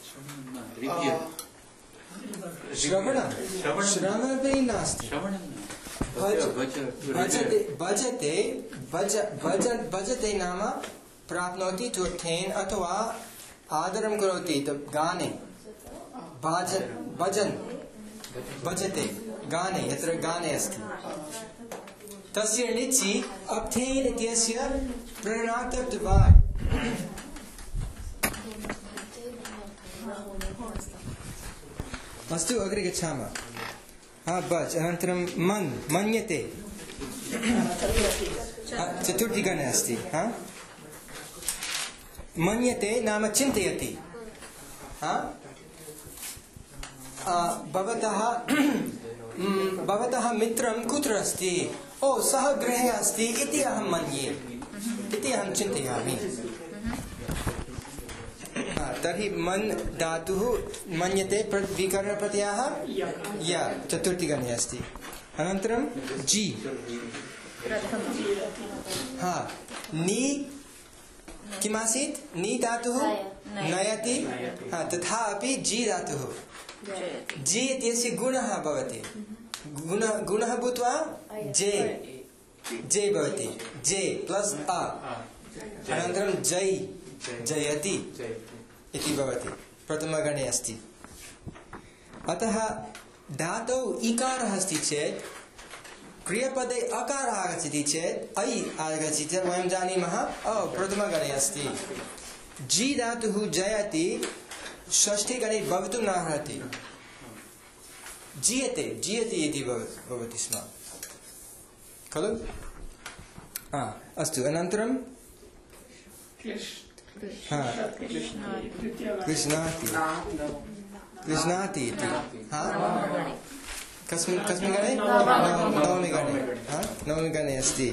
श्रवणमपि नास्ति भजते नाम प्राप्नोति टू obtain अथवा आदरं करोति गाने भजते गाने यत्र गाने अस्ति तस्य णिचि obtain इत्यस्य प्रेरणार्थत्वात् अस्तु अग्रे गच्छामः भज अनन्तरं मन्यते चतुर्थीगणे अस्ति मन्यते नाम चिन्तयति भवतः मित्रं कुत्र अस्ति? ओ सः गृहे अस्ति इति अहं मन्ये, इति अहं चिन्तयामि। तर्हि मन् धातुः मन्यते विकरणप्रत्ययः य चतुर्थीगणे अस्ति। अनन्तरं जी, नी किमासीत्? नी धातुः नयति, तथा अपि जी धातुः जी इत्यस्य गुणः भवति, गुणः भूत्वा जे जे भवति, जे प्लस् अ, अनन्तरं जै जयति इति भवति, प्रथमगणे अस्ति। अतः धातौ इकारः अस्ति चेत् क्रियापदे अकारः आगच्छति चेत् ऐ आगच्छति चेत् वयं जानीमः प्रथमगणे अस्ति। जी धातुः जयति षष्ठीगणे भवितुं न अर्हति, जीयते जीयति इति भवति स्म खलु? अस्तु, अनन्तरं कृष्णाति इति कस्मिन् गणे? नवमे गणे अस्ति।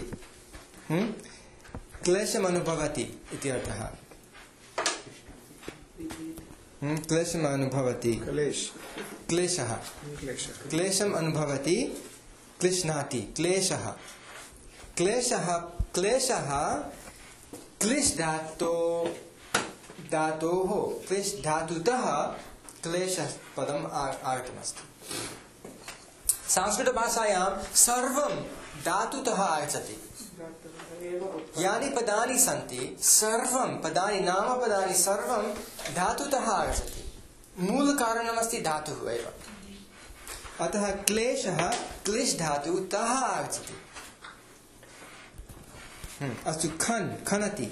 क्लेशम् अनुभवति इति अर्थः। क्लेशम् अनुभवति, क्लेशः, क्लेशम् अनुभवति, क्लिश्नाति, क्लेशः, क्लेशः, क्लेशः क्लिश् धातोः, क्लिश् धातुतः क्लेश पदम् आगतमस्ति। संस्कृतभाषायां सर्वं धातुतः आगच्छति। यानि पदानि सन्ति सर्वं पदानि, नामपदानि सर्वं धातुतः आगच्छति। मूलकारणमस्ति धातुः एव। अतः क्लेशः क्लिश् धातुतः आगच्छति। अस्तु, खन् खनति,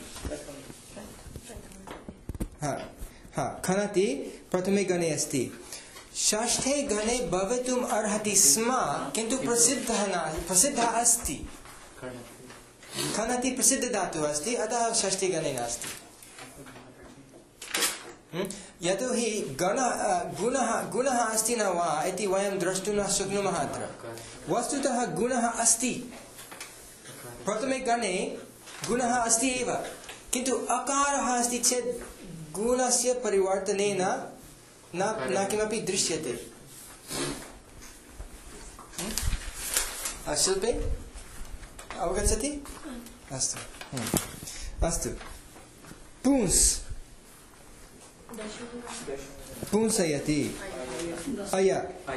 खनति प्रथमे गणे अस्ति। षष्ठे गणे भवितुम् अर्हति स्म, किन्तु प्रसिद्धः अस्ति। खनति प्रसिद्ध धातुः अस्ति, अतः षष्ठी गणे नास्ति। यतोहि गुणः अस्ति न वा इति वयं द्रष्टुं न शक्नुमः। अत्र वस्तुतः गुणः अस्ति, प्रथमे गणे गुणः अस्ति एव, किन्तु अकारः अस्ति चेत् गुणस्य परिवर्तनेन न किमपि दृश्यते। शिल्पे अवगच्छति? अस्तु, अस्तु। पुंस्, पुंसयति, अय,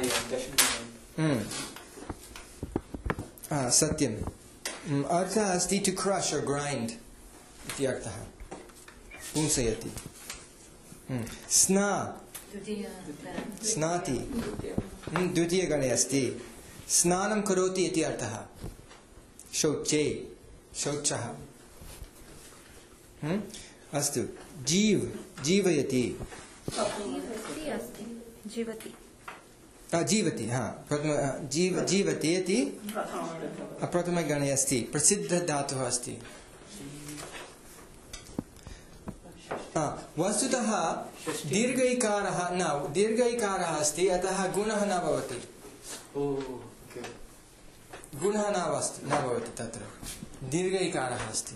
सत्यम्। अर्थः अस्ति टु क्रश or grind इति अर्थः, पुंसयति। स्ना, स्नाति, द्वितीयगणे अस्ति। स्नानं करोति इति अर्थः, शौचे, शौचः। अस्तु, जीव, जीवयति, जीवति, जीवति इति प्रथमगणे अस्ति, प्रसिद्धधातुः अस्ति। वस्तुतः दीर्घ इकारः न, दीर्घ इकारः अस्ति, अतः गुणः न भवति, गुणः न भवति तत्र, दीर्घ इकारः अस्ति।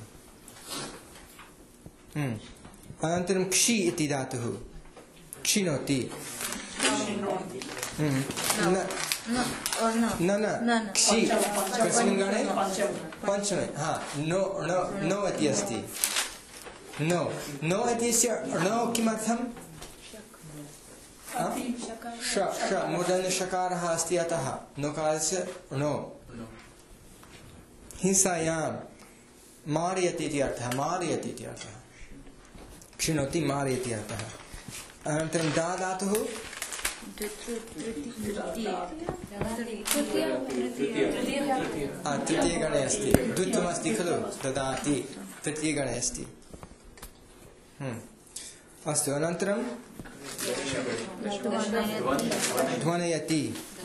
अनन्तरं क्षि इति धातुः, क्षिणोति, न क्षि कस्मिन् गणे? पञ्चमे। नो इति अस्ति, नो इत्यस्य नो किमर्थं? मूर्धन्यषकारः अस्ति, अतः नकारस्य नो। हिंसायां मारयति इति अर्थः, मारयति इति अर्थः, क्षिणोति मारयति अर्थः। अनन्तरं दा धातुः तृतीयगणे अस्ति, द्वित्वमस्ति खलु, ददाति, तृतीयगणे अस्ति। अस्तु, अनन्तरं ध्वनयति,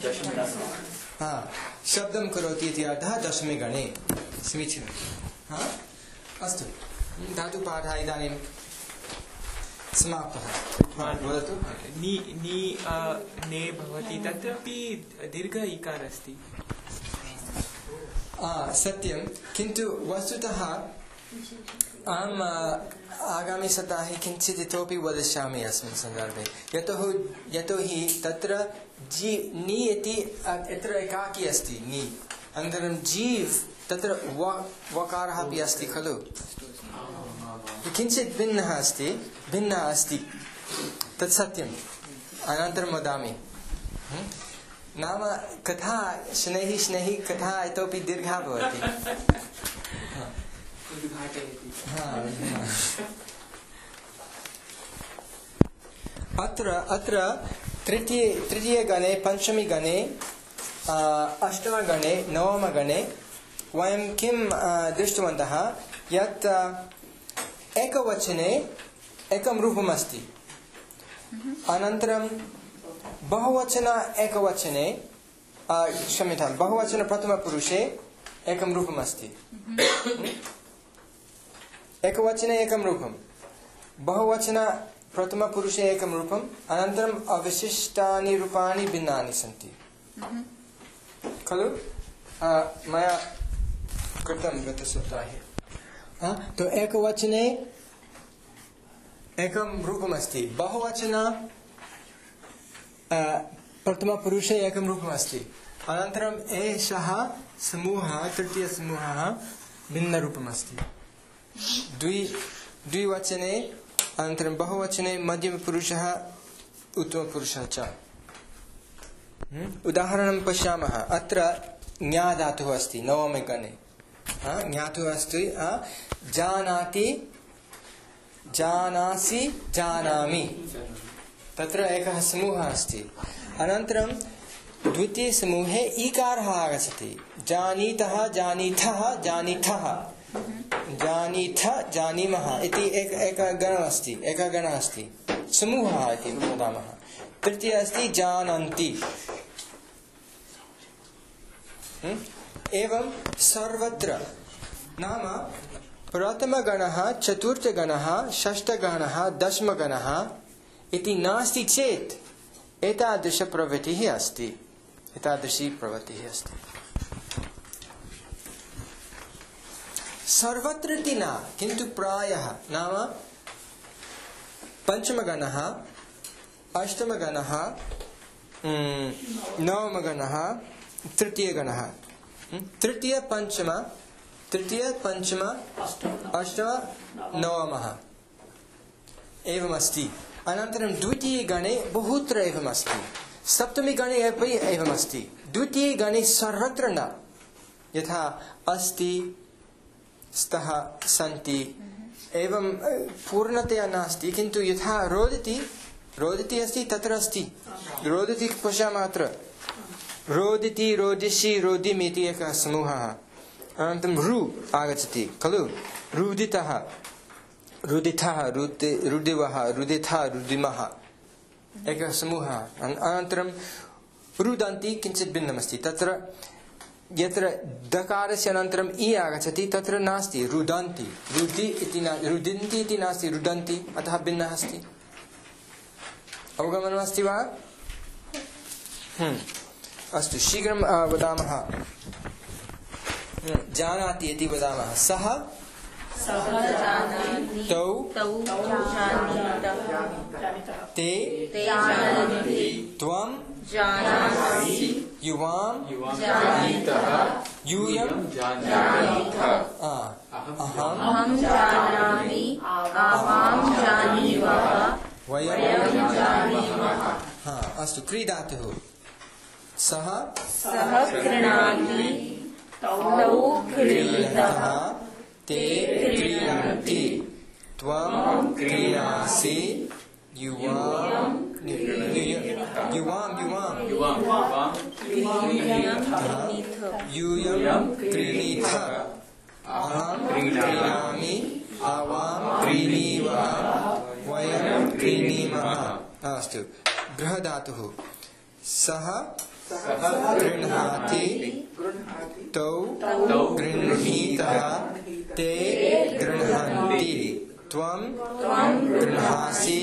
शब्दं करोति इति अर्थः, दशमे गणे। समीचीनम्। अस्तु, धातुपाठः इदानीं समाप्तः। वदतु। नि ने भवति तत्रापि दीर्घ इकार अस्ति। सत्यं, किन्तु वस्तुतः अहम् आगामि सप्ताहे किञ्चित् इतोपि वदिष्यामि अस्मिन् सन्दर्भे। यतोहि तत्र नि इति अत्र एकाकी अस्ति नि, अनन्तरं जीव तत्र वकारः अपि अस्ति खलु, किञ्चित् भिन्नः अस्ति, तत् सत्यम्। अनन्तरं वदामि, नाम कथा शनैः कथा इतोपि दीर्घा भवति। अत्र तृतीयगणे, पञ्चमीगणे, अष्टमगणे, नवमगणे वयं किं दृष्टवन्तः यत् एकवचने एकं रूपम् अस्ति, अनन्तरं बहुवचन एकवचने क्षम्यतां बहुवचन प्रथमपुरुषे एकं रूपम् अस्ति। एकवचने एकं रूपं, बहुवचन प्रथमपुरुषे एकं रूपम्, अनन्तरम् अवशिष्टानि रूपाणि भिन्नानि सन्ति खलु, मया कृतं गतसप्ताहे। तो एकवचने एकं रूपमस्ति, बहुवचन प्रथमपुरुषे एकं रूपमस्ति, अनन्तरम् एषः समूहः, तृतीयसमूहः भिन्नरूपमस्ति। द्विवचने, अनन्तरं बहुवचने मध्यमपुरुषः, उत्तमपुरुषः च। उदाहरणं पश्यामः। अत्र ज्ञा धातुः अस्ति नवमे गणे। ज्ञातुः अस्ति जानाति, जानासि, जानामि, तत्र एकः समूहः अस्ति। अनन्तरं द्वितीयसमूहे ईकारः आगच्छति, जानीतः, जानीथः, जानीथः, जानीथ, जानीमः इति एकः गणः अस्ति, समूहः इति वदामः। तृतीय अस्ति जानन्ति। एवं सर्वत्र, नाम प्रथमगणः, चतुर्थगणः, षष्ठगणः, दशमगणः इति नास्ति चेत् एतादृशी प्रवृत्तिः अस्ति। सर्वत्र इति न, किन्तु प्रायः, नाम पञ्चमगणः, अष्टमगणः, नवमगणः, तृतीयगणः, तृतीय पंचम, अष्टम, नवमः एवमस्ति। अनन्तरं द्वितीयगणे बहुत्र एवमस्ति, सप्तमीगणे अपि एवमस्ति। द्वितीयगणे सर्वत्र न, यथा अस्ति, स्तः, सन्ति, एवं पूर्णतया नास्ति, किन्तु यथा रोदिति अस्ति तत्र अस्ति। रोदिति पश्यामः, अत्र रोदिति, रोदिषि, रोदिमिति एकः समूहः। अनन्तरं रु आगच्छति खलु, रुदितः, रुदिथः, रुदिवः, रुदिथा, रुदिमः, एकः समूहः। अनन्तरं रुदन्ति किञ्चित् भिन्नमस्ति, तत्र यत्र दकारस्य अनन्तरं इ आगच्छति तत्र नास्ति रुदन्ति, रुदिन्ति इति नास्ति, रुदन्ति, अतः भिन्नः अस्ति। अवगमनमस्ति वा? अस्तु, शीघ्रं वदामः। जानाति इति वदामः। सः, तौ, ते, त्वं, युवां, यूयं, अहं, वयं, अस्तु, क्रीडातुः। सः क्रीणाति, तौ क्रीडतः, ते क्रीडन्ति, त्वं क्रीडासि, युवां यूयं क्रीणीथ, अहं क्रीणामि, आवां क्रीणीवः, वयं क्रीणीमः। अस्तु, गृहधातुः। सः गृह्णाति, तौ गृह्णीतः, ते गृह्णन्ति, त्वं गृह्णासि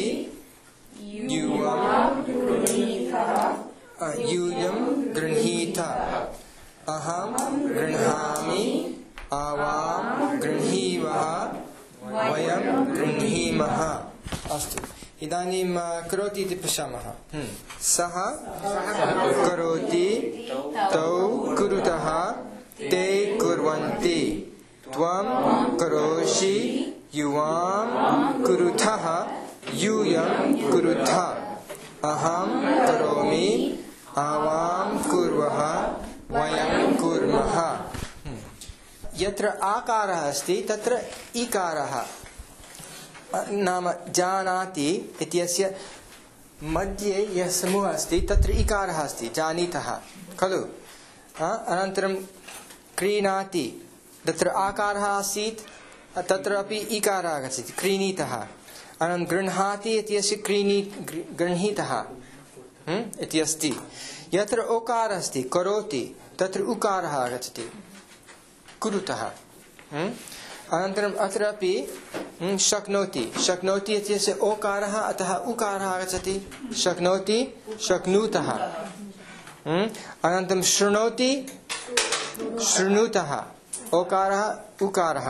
यूयं गृह्णीत अहं गृह्णामि आवां गृह्णीवः वयं गृह्णीमः। अस्तु, इदानीं करोति इति पश्यामः। सः करोति, तौ कुरुतः, ते कुर्वन्ति, त्वं करोषि, युवां कुरुथः, यूयं कुरुथ, अहं करोमि, आवां कुर्वः, वयं कुर्मः। यत्र आकारः अस्ति तत्र इकारः, नाम जानाति इत्यस्य मध्ये यः समूहः अस्ति तत्र इकारः अस्ति, जानीतः खलु। अनन्तरं क्रीणाति, तत्र आकारः आसीत्, तत्र अपि इकारः आगच्छति, क्रीणीतः। अनन्तरं गृह्णाति इत्यस्य गृह्णीतः इति अस्ति। यत्र ओकारः अस्ति, करोति, तत्र उकारः आगच्छति, कुरुतः। अनन्तरम् अत्रापि शक्नोति, शक्नोति इत्यस्य ओकारः, अतः उकारः आगच्छति, शक्नोति, शक्नुतः। अनन्तरं शृणोति, शृणुतः, ओकारः उकारः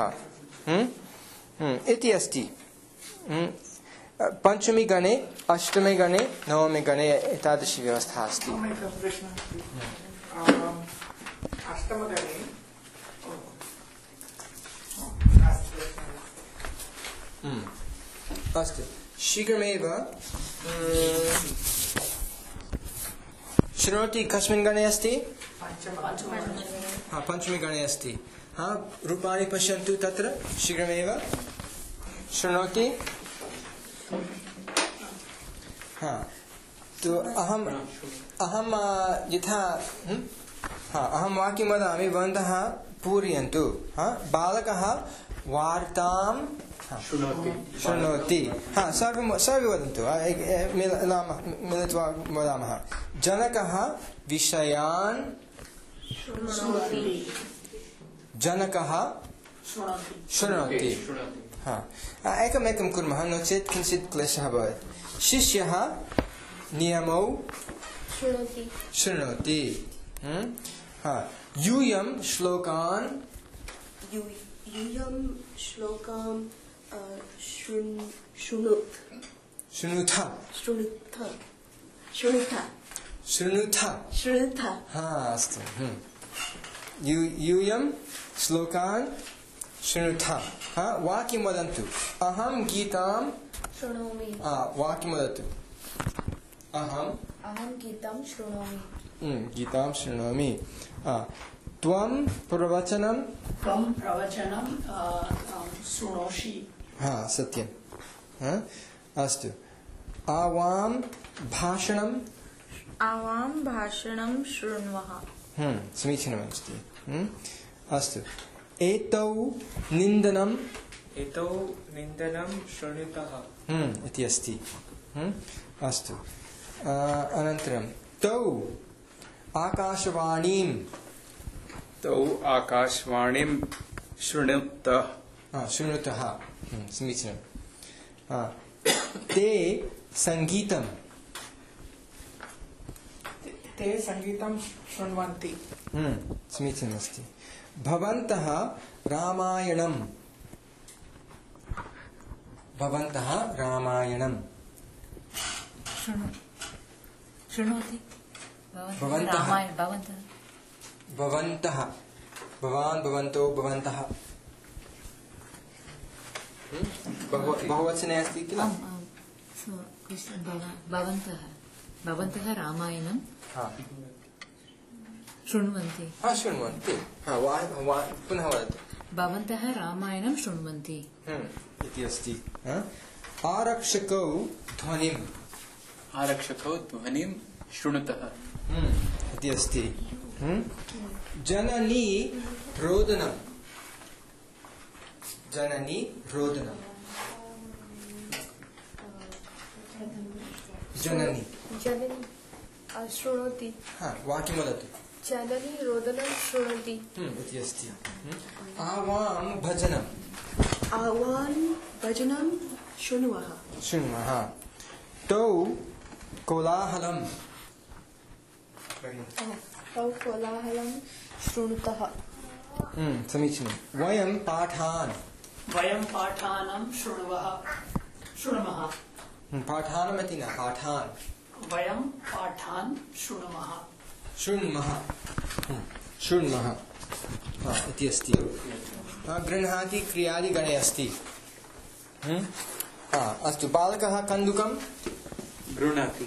इति अस्ति। पंचमी गणे, अष्टमे गणे, नवमे गणे एतादृशी व्यवस्था अस्ति। अष्टमगणे अस्तु, शीघ्रमेव शृणोति कस्मिन् गणे अस्ति? पंचमे गणे अस्ति। रूपाणि पश्यन्तु तत्र शीघ्रमेव। शृणोति, तो अहं यथा अहं वाक्यं वदामि, भवन्तः पूरयन्तु। बालकः वार्तां शृणोति। सर्वे वदन्तु, मिलित्वा वदामः। जनकः विषयान् जनकः शृणोति। एकमेकं कुर्मः, नो चेत् किञ्चित् क्लेशः भवेत्। शिष्यः नियमौ शृणोति। यूयं श्लोकान् शृणुथ। अस्तु, यूयं श्लोकान् शृणुथ। वाक्यं वदन्तु। अहं गीतां शृणोमि। वाक्यं वदतु। अहं गीतां शृणोमि। गीतां शृणोमि। त्वं प्रवचनं शृणोषि। सत्यं। अस्तु, आवां भाषणं शृण्वः। समीचीनमस्ति। अस्तु, एतौ निन्दनं शृणुतः इति अस्ति। अस्तु, अनन्तरं तौ आकाशवाणीं शृणुतः। समीचीनं। ते सङ्गीतं शृण्वन्ति। समीचीनमस्ति। भवन्तः रामायणं शृणोति। भवन्तः भवान् भवन्तो भवन्तः बहुवचने अस्ति किल? भवन्तः रामायणं शृण्वन्ति। पुनः वदतु। भवन्तः रामायणं शृण्वन्ति इति अस्ति। आरक्षकौ ध्वनिं शृणुतः इति अस्ति। जननी रोदनं जननी शृणोति। वाक्यं वदतु। जननी रोदनं शृणोति इति अस्ति। आवां भजनं आवान् भजनं शृण्वः। शृण्वः। तौ कोलाहलं तौ कोलाहलं शृणुतः। समीचीनं। वयं पाठान् शृणुमः। पाठानमिति न, पाठान्। वयं पाठान् शृणुमः। शृण्मः इति अस्ति। गृह्णाति क्रियादिगणे अस्ति। अस्तु। बालकः कन्दुकं गृह्णाति।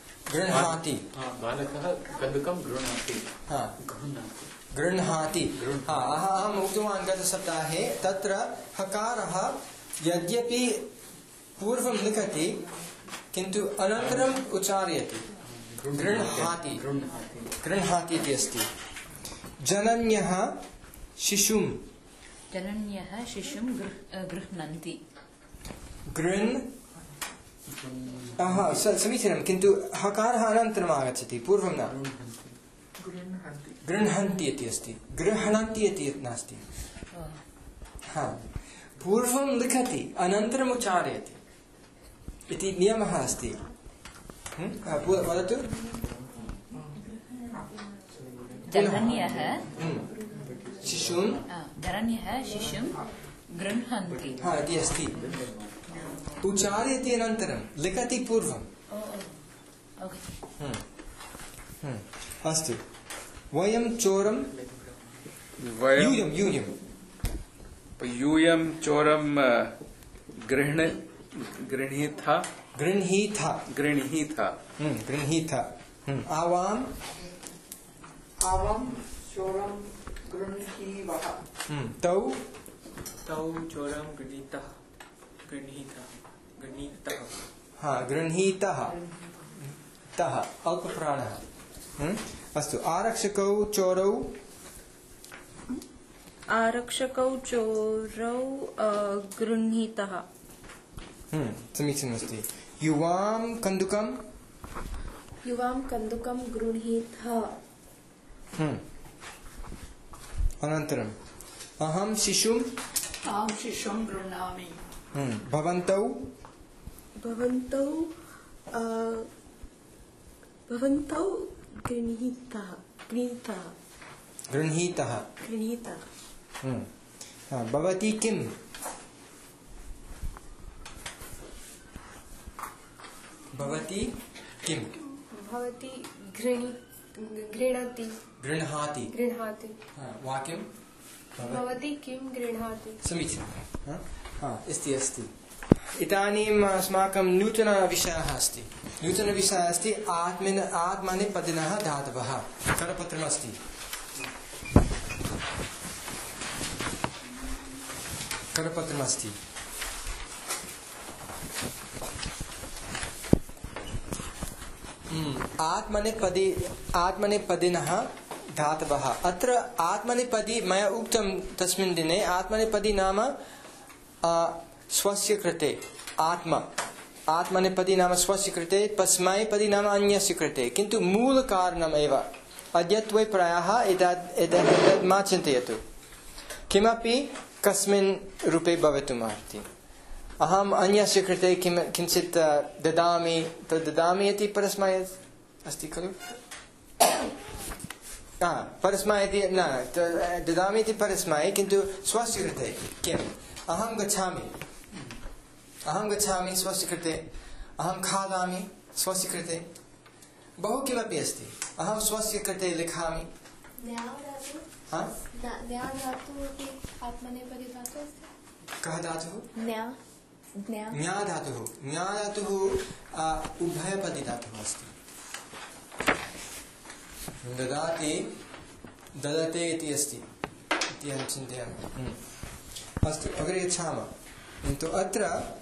बालकः कन्दुकं गृह्णाति। गृह्णाति। अहम् उक्तवान् गतसप्ताहे तत्र हकारः यद्यपि पूर्वं लिखति किन्तु अनन्तरम् उच्चार्यते। गृह्णाति इति अस्ति। जनन्यः शिशुं गृह्णन्ति। समीचीनं, किन्तु हकारः अनन्तरम् आगच्छति, पूर्वं न। गृह्णन्ति इति अस्ति, गृह्णन्ति इति नास्ति। पूर्वं लिखति अनन्तरम् उच्चार्यते इति नियमः अस्ति। वदतु। जनन्यः शिशुं गृह्णन्ति इति अस्ति। उच्चार्यते अनन्तरं, लिखति पूर्वं। अस्तु। वयं चोरं यूयं चोरं गृह्णीथा। आवां चोरं गृह्णीवः। तौ चोरं गृहीतः। गृह्णीतः तः अल्पप्राणः। अस्तु। आरक्षकौ चोरौ गृह्णीतः। समीचीनमस्ति। युवां कन्दुकं गृह्णीतः। अनन्तरम् अहं शिशुं गृह्णामि। भवन्तौ गृह्णीतः। भवती किम् भवती गृह्णाति। वाक्यं भवती किं गृह्णाति। समीचीनं। इति अस्ति। इदानीम् अस्माकं नूतनविषयः अस्ति। आत्मनेपदिनः धातवः। करपत्रमस्ति। आत्मनेपदिनः धातवः। अत्र आत्मनेपदी मया उक्तं तस्मिन् दिने। आत्मनेपदी नाम स्वस्य कृते। आत्मनेपदी नाम स्वस्य कृते, तस्मैपदी नाम अन्यस्य कृते। किन्तु मूलकारणमेव अद्यत्वे प्रायः एतद् मा चिन्तयतु। किमपि कस्मिन् रूपे भवितुमर्हति। अहम् अन्यस्य कृते किञ्चित् ददामि, तद् ददामि इति परस्मै अस्ति खलु। परस्मै इति न, ददामि इति परस्मै, किन्तु स्वस्य कृते किम्? अहं गच्छामि स्वस्य कृते, अहं खादामि स्वस्य कृते, बहु किमपि अस्ति। अहं स्वस्य कृते लिखामि। कः धातुः? ज्ञाधातुः। ज्ञाधातुः उभयपदी धातुः अस्ति। ददाति ददते इति अस्ति इति अहं चिन्तयामि। अस्तु, अग्रे गच्छामः। किन्तु अत्र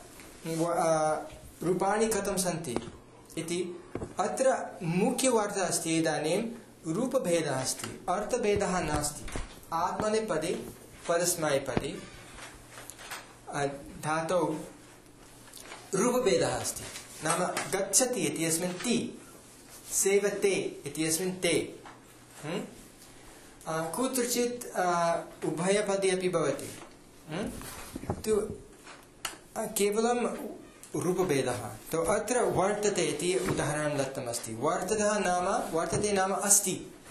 रूपाणि कथं सन्ति इति अत्र मुख्यवार्ता अस्ति। इदानीं रूपभेदः अस्ति, अर्थभेदः नास्ति। आत्मनेपदी परस्मैपदी धातौ रूपभेदः अस्ति। नाम गच्छति इत्यस्मिन् ति, सेवते इत्यस्मिन् ते। कुत्रचित् उभयपदी अपि भवति। तो केवलं रूपभेदः तो अत्र वर्तते इति उदाहरणं दत्तमस्ति वर्तते नाम अस्ति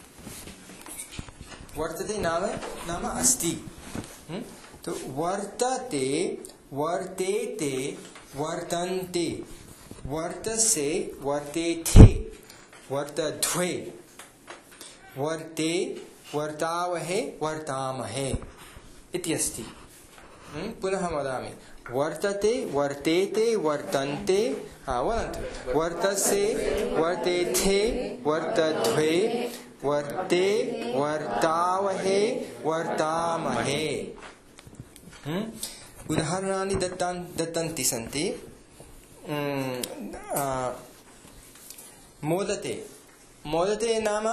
वर्तते नाम अस्ति तो वर्तते वर्तेते वर्तन्ते वर्तसे वर्तेथे वर्तध्वे वर्ते वर्तावहे वर्तामहे इति अस्ति पुनः वदामि वर्तते वर्तेते वर्तन्ते वदन्तु वर्तसे वर्तेथे वर्तध्वे वर्ते वर्तावहे वर्तामहे उदाहरणानि दत्तानि सन्ति मोदते नाम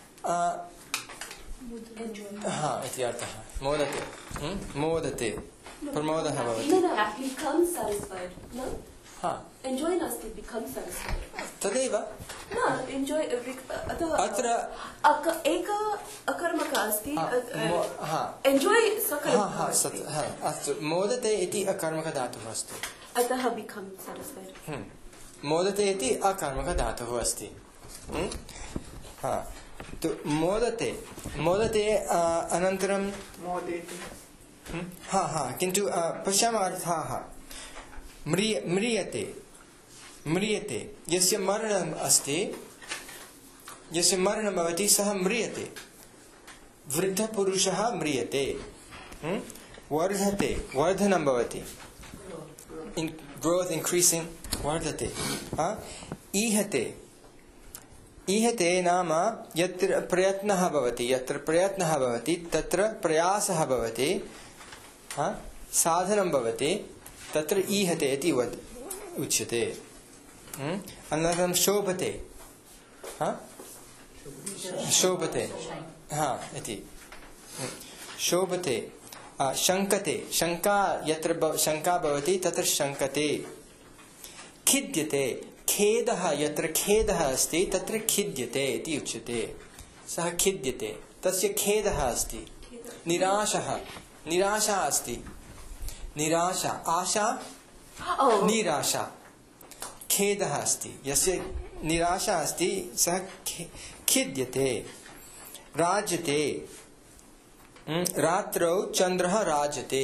इति अर्थः मोदते प्रमोदः भवति become satisfied, no? Enjoy नास्ति become satisfied. तदेव enjoy अत्र एक अकर्मक अस्ति enjoy सकर्मकः अस्तु मोदते इति अकर्मकधातुः अस्ति अतः become satisfied. मोदते इति अकर्मकधातुः अस्ति तो मोदते अनन्तरं किन्तु पश्यामः अर्थाः म्रियते यस्य मरणम् अस्ति यस्य मरणं भवति सः म्रियते वृद्धपुरुषः म्रियते वर्धते वर्धनं भवति growth increasing वर्धते ईहते नाम यत्र प्रयत्नः भवति तत्र प्रयासः भवति साधनं भवति तत्र ईहते इति उच्यते अनन्तरं शोभते इति शोभते शङ्कते यत्र शङ्का भवति तत्र शङ्कते खिद्यते खेदः यत्र खेदः अस्ति तत्र खिद्यते इति उच्यते सः खिद्यते तस्य खेदः अस्ति निराशा अस्ति निराशा आशा निराशा खेदः अस्ति यस्य निराशा अस्ति सः खिद्यते राजते रात्रौ चन्द्रः राजते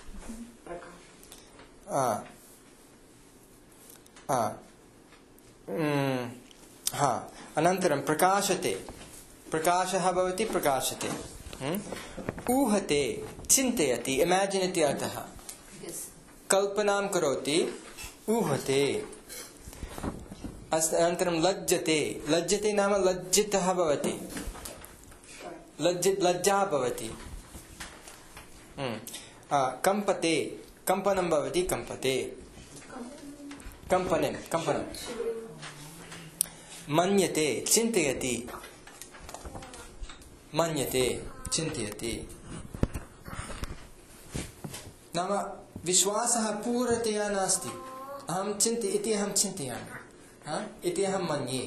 अनन्तरं प्रकाशते प्रकाशः भवति प्रकाशते ऊहते चिन्तयति इमेजिन् इति अर्थः कल्पनां करोति ऊहते अनन्तरं लज्जते नाम लज्जितः भवति लज्जा भवति कंपते कंपनं भवति कंपते कंपनं मन्यते चिन्तयति मन्यते चिन्तयति नाम विश्वासः पूर्णतया नास्ति अहं चिन्तयामि इति अहं मन्ये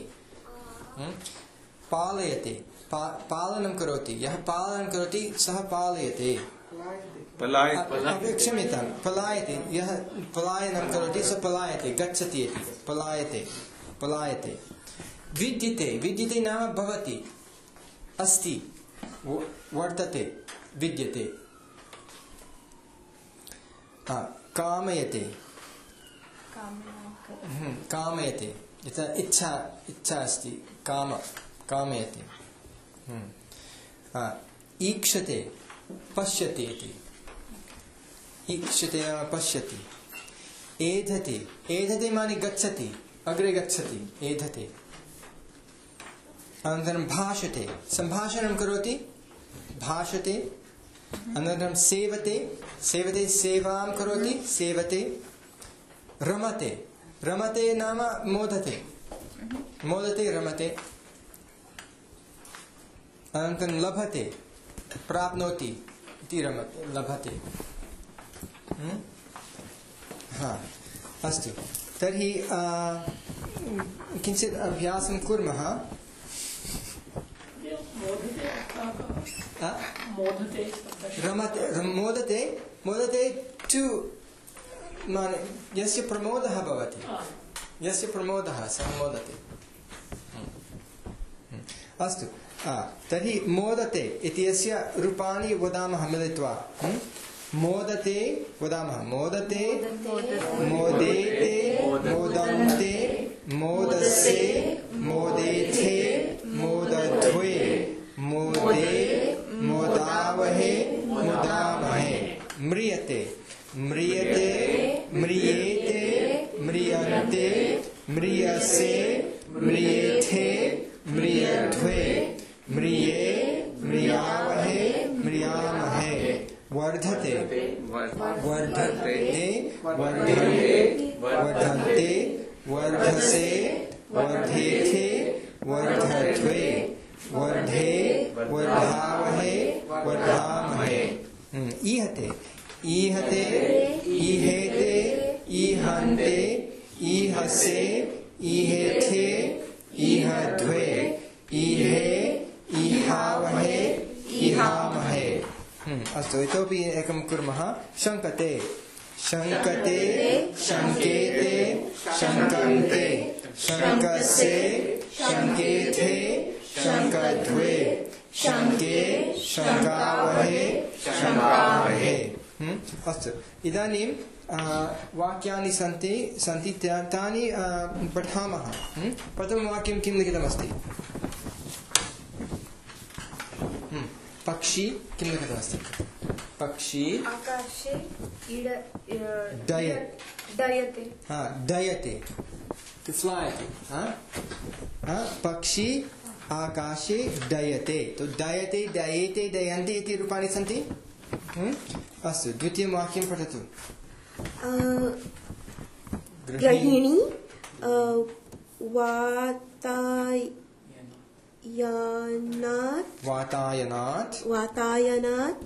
पालयते पालनं करोति यः पालनं करोति सः पालयते क्षम्यतां पलायते यः पलायनं करोति सः पलायते गच्छति इति पलायते विद्यते नाम भवति अस्ति वर्तते विद्यते कामयते यथा इच्छा अस्ति कामयते ईक्षते पश्यति इति ईक्षते पश्यति एधते माने गच्छति अग्रे गच्छति एधते अनन्तरं भाषते सम्भाषणं करोति भाषते अनन्तरं सेवते सेवां करोति सेवते रमते नाम मोदते रमते अनन्तरं लभते प्राप्नोति इति लभते अस्तु तर्हि किञ्चित् अभ्यासं कुर्मः मोदते रमते मोदते मोदते टु माने यस्य प्रमोदः भवति यस्य प्रमोदः सः मोदते अस्तु तर्हि मोदते इत्यस्य रूपाणि वदामः मिलित्वा मोदते वदामः मोदते मोदेते मोदन्ते मोदसे मोदेथे मोदध्वे मोदे मोदावहे मोदामहे म्रियते म्रियते म्रियेते म्रियन्ते म्रियसे म्रियेथे म्रियध्वे म्रिये म्रियावहे म्रियामहे वर्धते वर्धते वर्धन्ते वर्धन्ते वर्धसे वर्धेथे वर्धध्वे वर्धे वर्धावहे वर्धामहे ईहते ईहते ईहेते ईहन्ते ईहसे ईहेथे ईहध्वे ईहे ईहावहे ईहामहे अस्तु इतोपि एकं कुर्मः शङ्कते शङ्कते शङ्केते शङ्कन्ते शङ्कसे शङ्केथे शङ्कध्वे शङ्के शङ्कावहे शङ्कामहे अस्तु इदानीं वाक्यानि सन्ति तानि पठामः प्रथमवाक्यं किं लिखितमस्ति पक्षी किं लिखितमस्ति पक्षी आकाशे डयते डयते टु फ्लाई पक्षी आकाशे डयते तो डयते डयेते डयन्ते इति रूपाणि सन्ति अस्तु द्वितीयं वाक्यं पठतु गृहिणी वातायनात्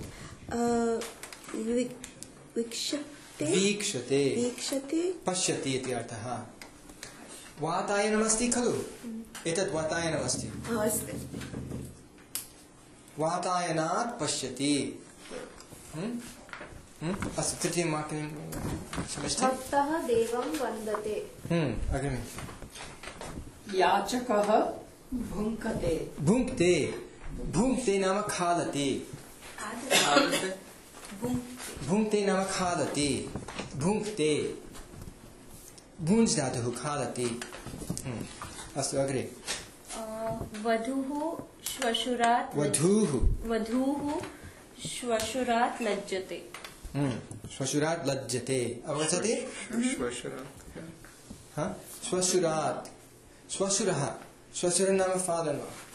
वीक्षते पश्यति इति अर्थः वातायनमस्ति खलु एतत् वातायनमस्ति वातायनात् पश्यति अस्तु तृतीयं वाक्यं भक्तः देवं वन्दते अग्रिमे याचकः भुङ्क्ते भुङ्क्ते भुङ्क्ते नाम खादति भुङ्क्ते नाम खादति भुङ्क्ते भुञ्ज् धातुः खादति अस्तु अग्रे वधूः श्वशुरात् लज्जते श्वशुरात् लज्जते अवगच्छति श्वशुरात् श्वशुरः श्वशुर नाम फादर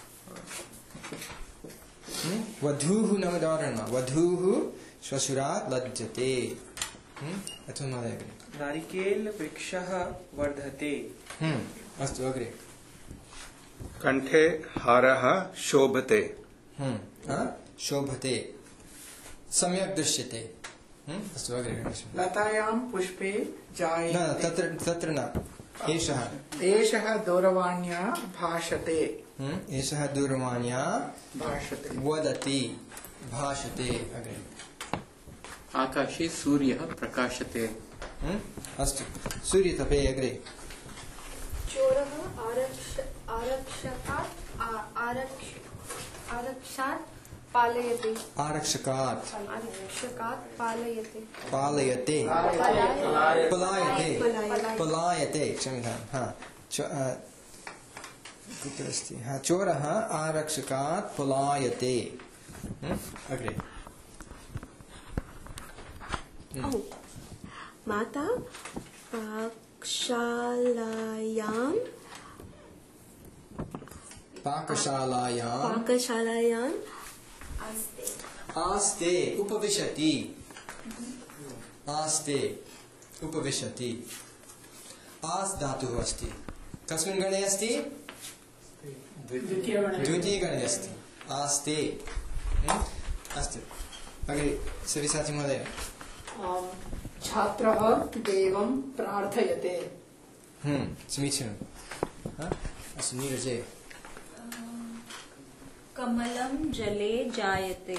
वधूः नाम डॉटर वधूः श्वशुरात् लज्जते अथवा महोदय नारिकेल वृक्षः वर्धते अस्तु अग्रे कंठे हारः शोभते शोभते सम्यक् दृश्यते अस्तु अग्रे लतायां पुष्पे जायते तत्र न एषः दूरवाण्या भाषते एषः दूरवाण्या भाषते वदति भाषते अग्रे आकाशे सूर्यः प्रकाशते अस्तु सूर्यतपे अग्रे चोरः आरक्षकात् पालयते पालयते पलायते क्षम्यतां कुत्र अस्ति चोरः आरक्षकात् पलायते अग्रे माता पाकशालायां आस्ते उपविशति आस् धातुः अस्ति कस्मिन् गणे अस्ति द्वितीयगणे अस्ति आस्ते अस्तु अग्रे सविसाचि महोदय छात्रः देवं प्रार्थयते समीचीनम् अस्तु नीरजे कमलं जले जायते।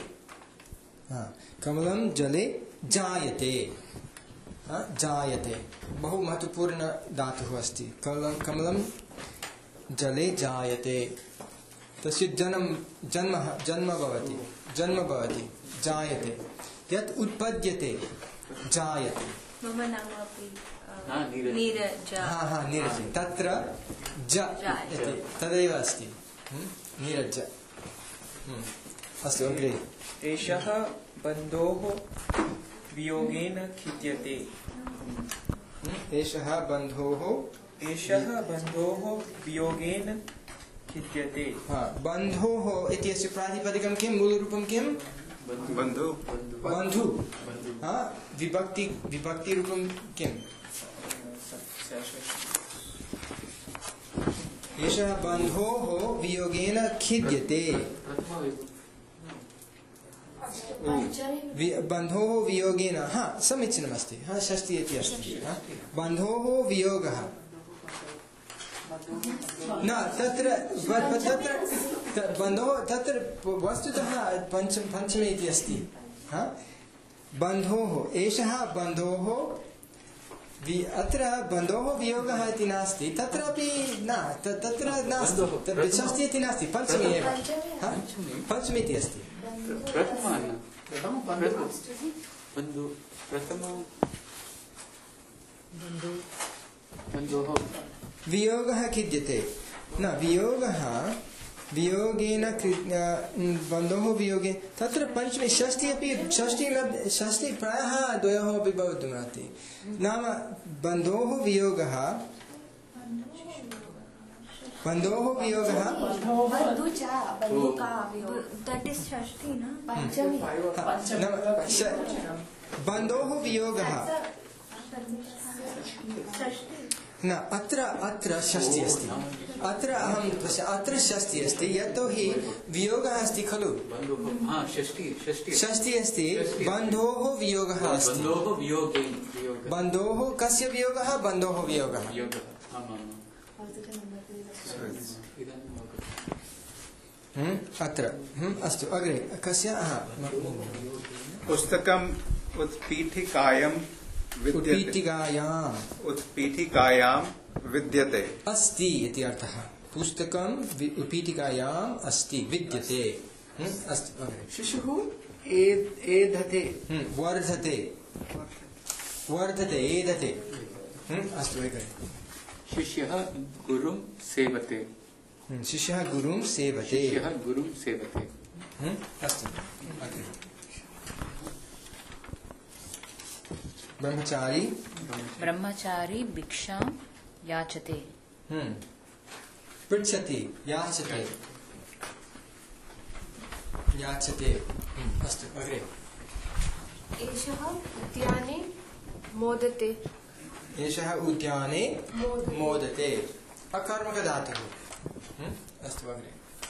कमलं जले जायते। जायते बहु महत्वपूर्ण धातुः अस्ति। कमलं जले जायते, तस्य जन्म भवति जायते। यत् उत्पद्यते जायते। मम नाम अपि नीरजा। नीरज, तत्र ज इति तदेव अस्ति, नीरज। अस्तु, अग्रे। एषः बन्धोः वियोगेन खिद्यते। एषः बन्धोः वियोगेन खिद्यते। बन्धोः इत्यस्य प्रातिपदिकं किं, मूलरूपं किं? बन्धु। बन्धु। विभक्तिरूपं किम्? एषः बन्धोः वियोगेन खिद्यते। बन्धोः वियोगेन, समीचीनमस्ति। षष्ठी इति अस्ति। बन्धोः वियोगः न तत्र बन्धोः, तत्र वस्तुतः पञ्चमी इति अस्ति। बन्धोः, एषः बन्धोः, अत्र बन्धोः वियोगः इति नास्ति, तत्रापि न, तत्र नास्ति, षष्ठी इति नास्ति, पञ्चमी एव। पञ्चमी इति अस्ति। वियोगः खिद्यते। न वियोगः, वियोगेन बन्धोः वियोगे, तत्र पञ्चमी षष्ठी अपि, षष्ठी प्रायः द्वयोः अपि भवितुमर्हति। नाम बन्धोः वियोगः, बन्धोः वियोगः, बन्धोः वियोगः न, अत्र षष्ठी अस्ति। अत्र षष्ठी अस्ति, यतोहि वियोगः अस्ति खलु। षष्ठी अस्ति, बन्धोः वियोगः अस्ति। बन्धोः कस्य वियोगः? बन्धोः वियोगः। अत्र अस्तु, अग्रे कस्य? पुस्तकम् उत्पीठिकायां उत्पीठिकायां विद्यते। अस्ति इति अर्थः। पुस्तकम् उत्पीठिकायाम् अस्ति, विद्यते। अस्तु, अग्रे। शिशुः एधते, वर्धते, एधते। अस्तु, अग्रे। शिष्यः गुरुं सेवते। शिष्यः गुरुं सेवते। अस्तु, अग्रे। ब्रह्मचारी भिक्षां याचते। पृच्छति, याचते। अस्तु, अग्रे। एषः उद्याने मोदते। एषः उद्याने मोदते। अकर्मकधातुः। अस्तु, अग्रे।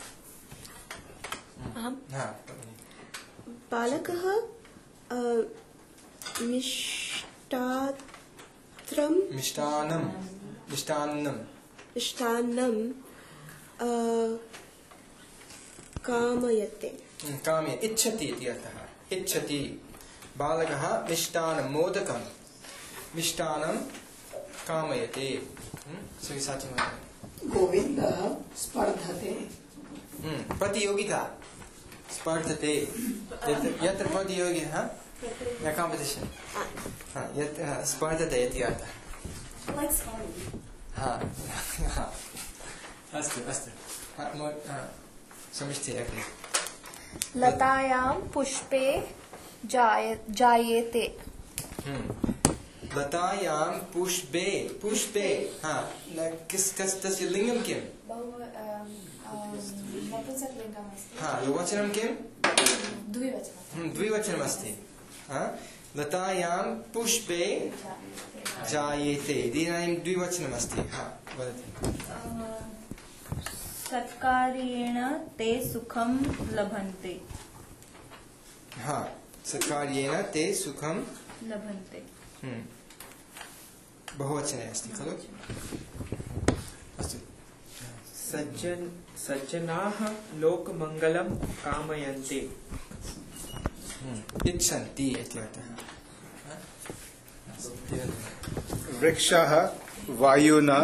बालकः मिष्टान्नं कामयते। इच्छति इति अर्थः। इच्छति। बालकः मिष्टान्नं, मोदकं मिष्टान्नं कामयते। गोविन्दः स्पर्धते। प्रतियोगिता, स्पर्धते। यत्र प्रतियोगिता, कॉम्पिटिशन, यत् स्पर्धते इति अर्थः। अस्तु, समीचीनम्। अग्रे। लतायां पुष्पे जायेते। लतायां पुष्पे, तस्य लिङ्गं किम्? वचनं किम्? द्विवचनमस्ति। लतायां पुष्पे जायेते, इदानीं द्विवचनमस्ति। वदतु। सत्कार्येण ते सुखं लभन्ते। सत्कार्येण ते सुखं लभन्ते। बहुवचने अस्ति खलु। अस्तु। सज्जनाः लोकमङ्गलं कामयन्ते। इच्छन्ति इत्यर्थः। वृक्षाः वायुना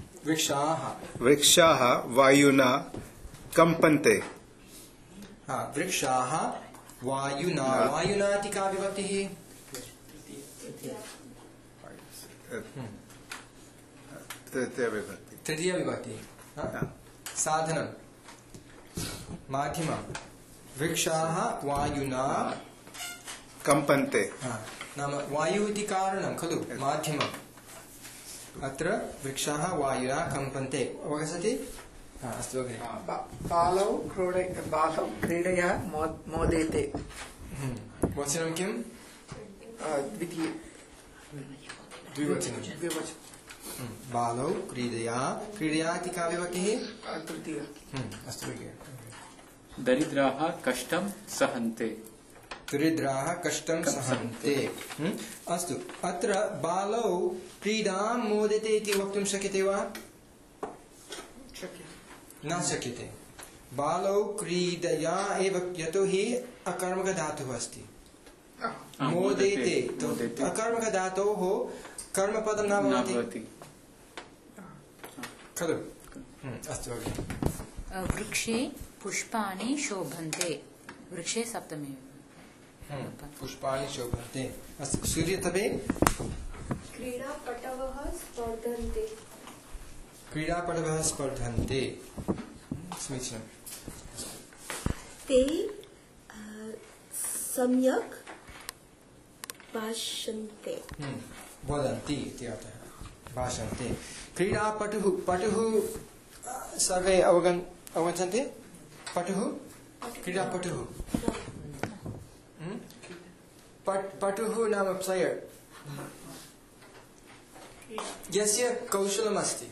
कंपन्ते। वृक्षाः वायुना इति का विभक्तिः? तृतीया विभक्ति। साधनं माध्यमं वृक्षाः वायुना कंपन्ते। नाम वायु इति कारणं खलु माध्यमम्। अत्र वृक्षाः वायुना कंपन्ते। अवगच्छति? अस्तु अग्रे। बालौ क्रीडया मोदेते। वचनं किं? द्विवचनं। बालौ क्रीडया इति का विभक्तिः? तृतीया। अस्तु अग्रे। दरिद्राः कष्टं सहन्ते। दरिद्राः कष्टं सहन्ते। अस्तु, अत्र बालौ क्रीडां मोदते इति वक्तुं शक्यते वा? न शक्यते। बालौ क्रीडया एव, यतोहि अकर्मकधातुः अस्ति। मोदेते अकर्मकधातोः कर्मपदं न भवति खलु। अस्तु अग्रे। वृक्षे पुष्पाणि शोभन्ते। वृक्षे सप्तमी। पुष्पाणि शोभन्ते। अस्तु, सूर्यतपे क्रीडापटवः स्पर्धन्ते। क्रीडापटवः स्पर्धन्ते। समीचीनं। ते सम्यक् भाषन्ते। वदन्ति इति अर्थः। भाषन्ते। क्रीडापटुः सर्वे अवगच्छन्ति? पटुः क्रीडापटुः। पटुः नाम प्लेयर्, यस्य कौशलमस्ति,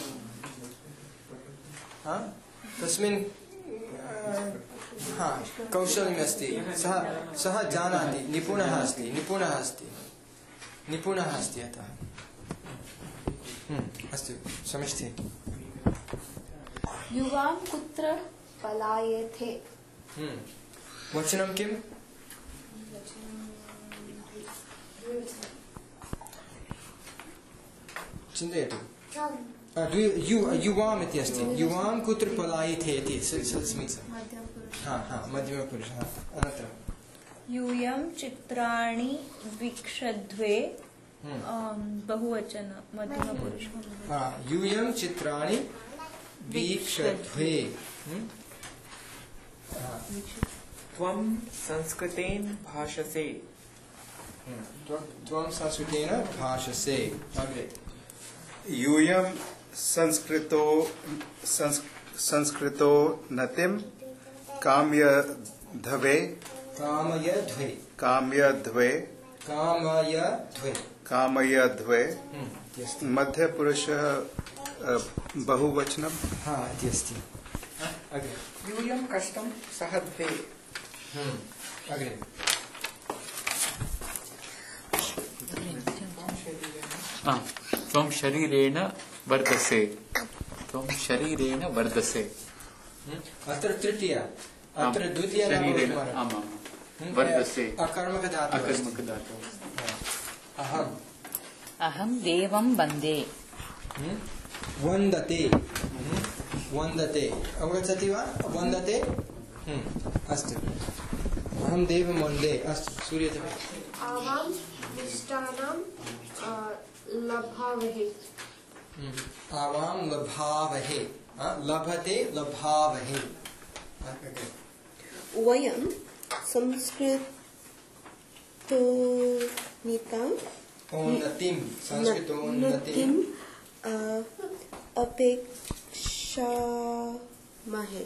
तस्मिन् कौशल्यमस्ति, सः जानाति, निपुणः अस्ति अतः। अस्तु, समीचीने। युवां कुत्र पलायेथे। वचनं किम्? चिन्तयतु। युवाम् इति अस्ति। युवां कुत्र पलायेथे इति समीचीनं। मध्यमपुरुषः। अनन्तरं यूयं चित्राणि वीक्षध्वे। बहुवचन मध्यमपुरुषः। यूयं चित्राणि वीक्षध्वे। त्वं संस्कृतेन भाषसे। त्वं संस्कृतेन भाषसे। अग्रे। यूयं संस्कृतो नतिं कामयध्वे। मध्यपुरुषः बहुवचनं। इति अस्ति। अग्रे। यूयं कष्टं सहध्वे। अग्रे। त्वं शरीरेण वर्धसे। अत्र तृतीया, अत्र द्वितीया वर्धसे। अकर्मकधातुः। अहं देवं वन्दे। वन्दते। अवगच्छति वा? वन्दते। अस्तु, अहं देवं वन्दे। अस्तु, सूर्यतपे। आवां मिष्टान्नं लभावहे। आवां लभावहे। लभते लभावहे। वयं संस्कृतोन्नतिम् अपेक्षामहे।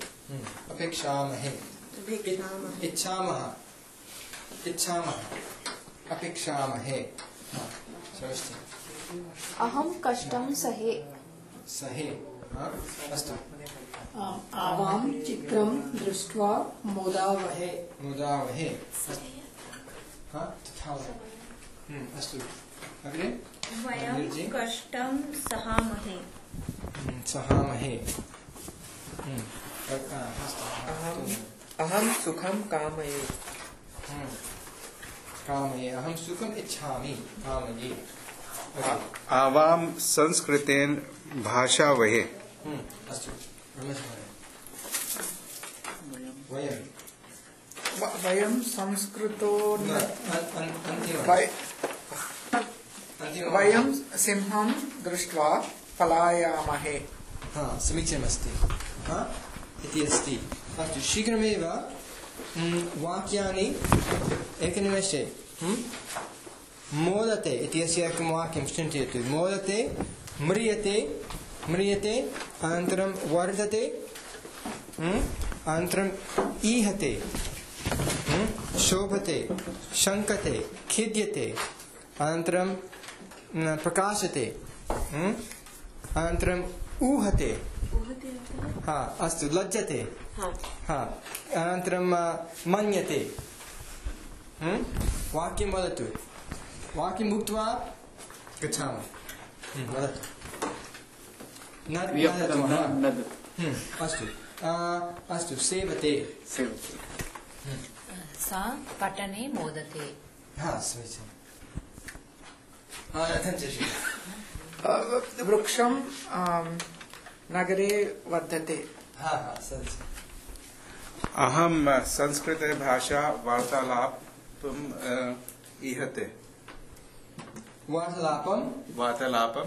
अपेक्षामहे। अहं कष्टं सहे। अस्तु। आवां चित्रं दृष्ट्वा मोदावहे। अस्तु, अग्रे। वयं कष्टं सहामहे। अहं सुखं कामये कामये अहं सुखम् इच्छामि कामये आवां संस्कृतेन भाषावहे अस्तु वयं वयं संस्कृतो अन्तिमं वयं सिंहं दृष्ट्वा पलायामहे. समीचीनमस्ति इति अस्ति. अस्तु शीघ्रमेव वाक्यानि एकनिमेषे. मोदते इत्यस्य एकं वाक्यं चिन्तयतु. मोदते, म्रियते, म्रियते, अनन्तरं वर्धते, अनन्तरम् ईहते, शोभते, शङ्कते, खिद्यते, अनन्तरं प्रकाशते, अनन्तरम् ऊहते. अस्तु लज्जते. अनन्तरं मन्यते. वाक्यं वदतु. वाक्यम् उक्त्वा गच्छामः. वदतु. अस्तु अस्तु सेवते. सा पठने मोदते. समीचीनं. वृक्षं नगरे वर्धते. अहं संस्कृतभाषा वार्तालापम् ईहते. वार्तालापम्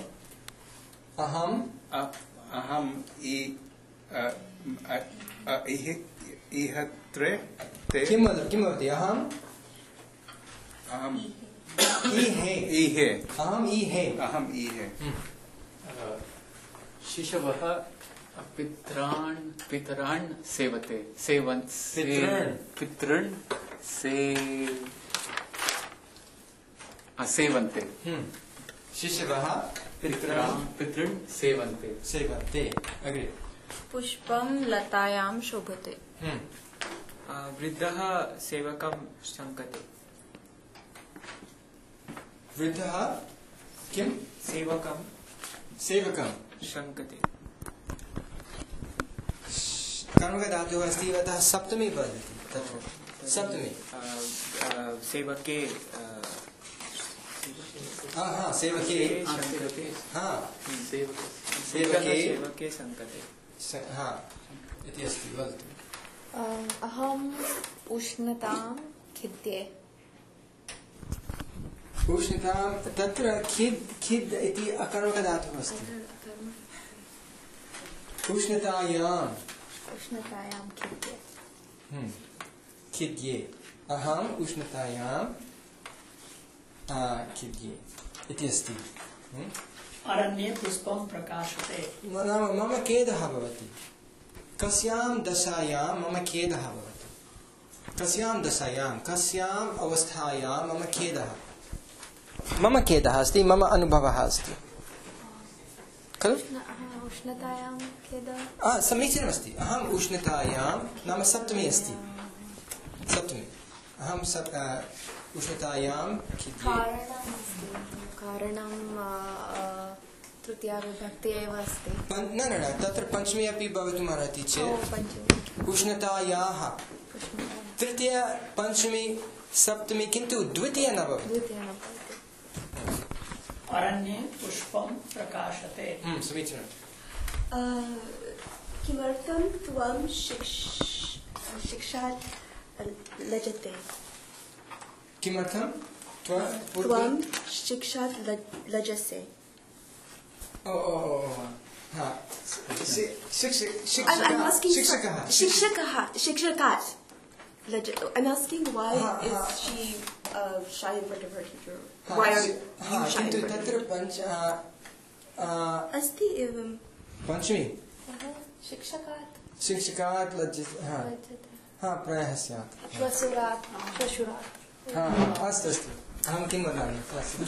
अहम् ईहत्रे. किं वदति? अहम् ईहे. शिशवः पितॄन् सेवते. पितॄन् सेवन्ते. शिशवः पितॄन् सेवन्ते. अग्रे. पुष्पं लतायां शोभते. वृद्धः सेवकं शङ्कते. वृद्धः किं? सेवकं शङ्कते. कर्मकधातुः अस्ति अतः सप्तमी वदति. तत्र सप्तमी सेवके सेवके सेवके शङ्कते. इति अस्ति. वदतु. अहम् उष्णतां खिद्ये. उष्णतां तत्र खिद् इति अकर्मकधातुः अस्ति. उष्णतायां खिद्ये. खिद्ये. अहम् उष्णतायां खिद्ये इति अस्ति. अरण्ये पुष्पं प्रकाशते. नाम मम खेदः भवति. कस्यां दशायां मम खेदः भवति. कस्यां दशायां कस्याम् अवस्थायां मम खेदः अस्ति. मम अनुभवः अस्ति खलु. उष्णतायां खेदः. समीचीनमस्ति. अहम् उष्णतायां नाम सप्तमी अस्ति. सप्तमी. अहं उष्णतायां कारणं तृतीया विभक्ति एव अस्ति. न तत्र पञ्चमी अपि भवितुमर्हति चेत् उष्णतायाः तृतीया पञ्चमी सप्तमी किन्तु द्वितीया न भवति. अरण्ये पुष्पं प्रकाशते. समीचीनं. किमर्थं त्वं शिक्षात् लज्जते? किमर्थं त्वं शिक्षात् लज्जसे? शिक्षकात्. I'm asking why is she shy in front of her teacher? Why are you shy in front of her? अस्ति एवं. पञ्चमी. शिक्षकात् लज्जते. प्रायः स्यात्. श्वशुरात्. अस्तु. अहं किं वदामि?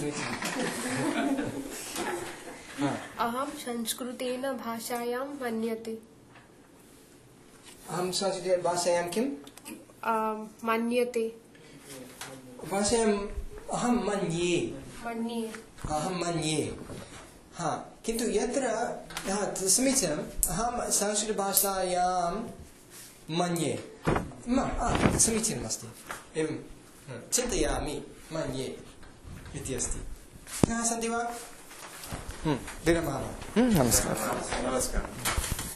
अहं संस्कृतेन भाषायां मन्यते. अहं संस्कृतेन भाषायां किं मन्यते. भाषायाम् अहं मन्ये. मन्ये. अहं मन्ये. हा किन्तु यत्र समीचीनम् अहं संस्कृतभाषायां मन्ये समीचीनमस्ति एवं चिन्तयामि मन्ये इति अस्ति सन्ति वा विरमामः नमस्कारः नमस्कारः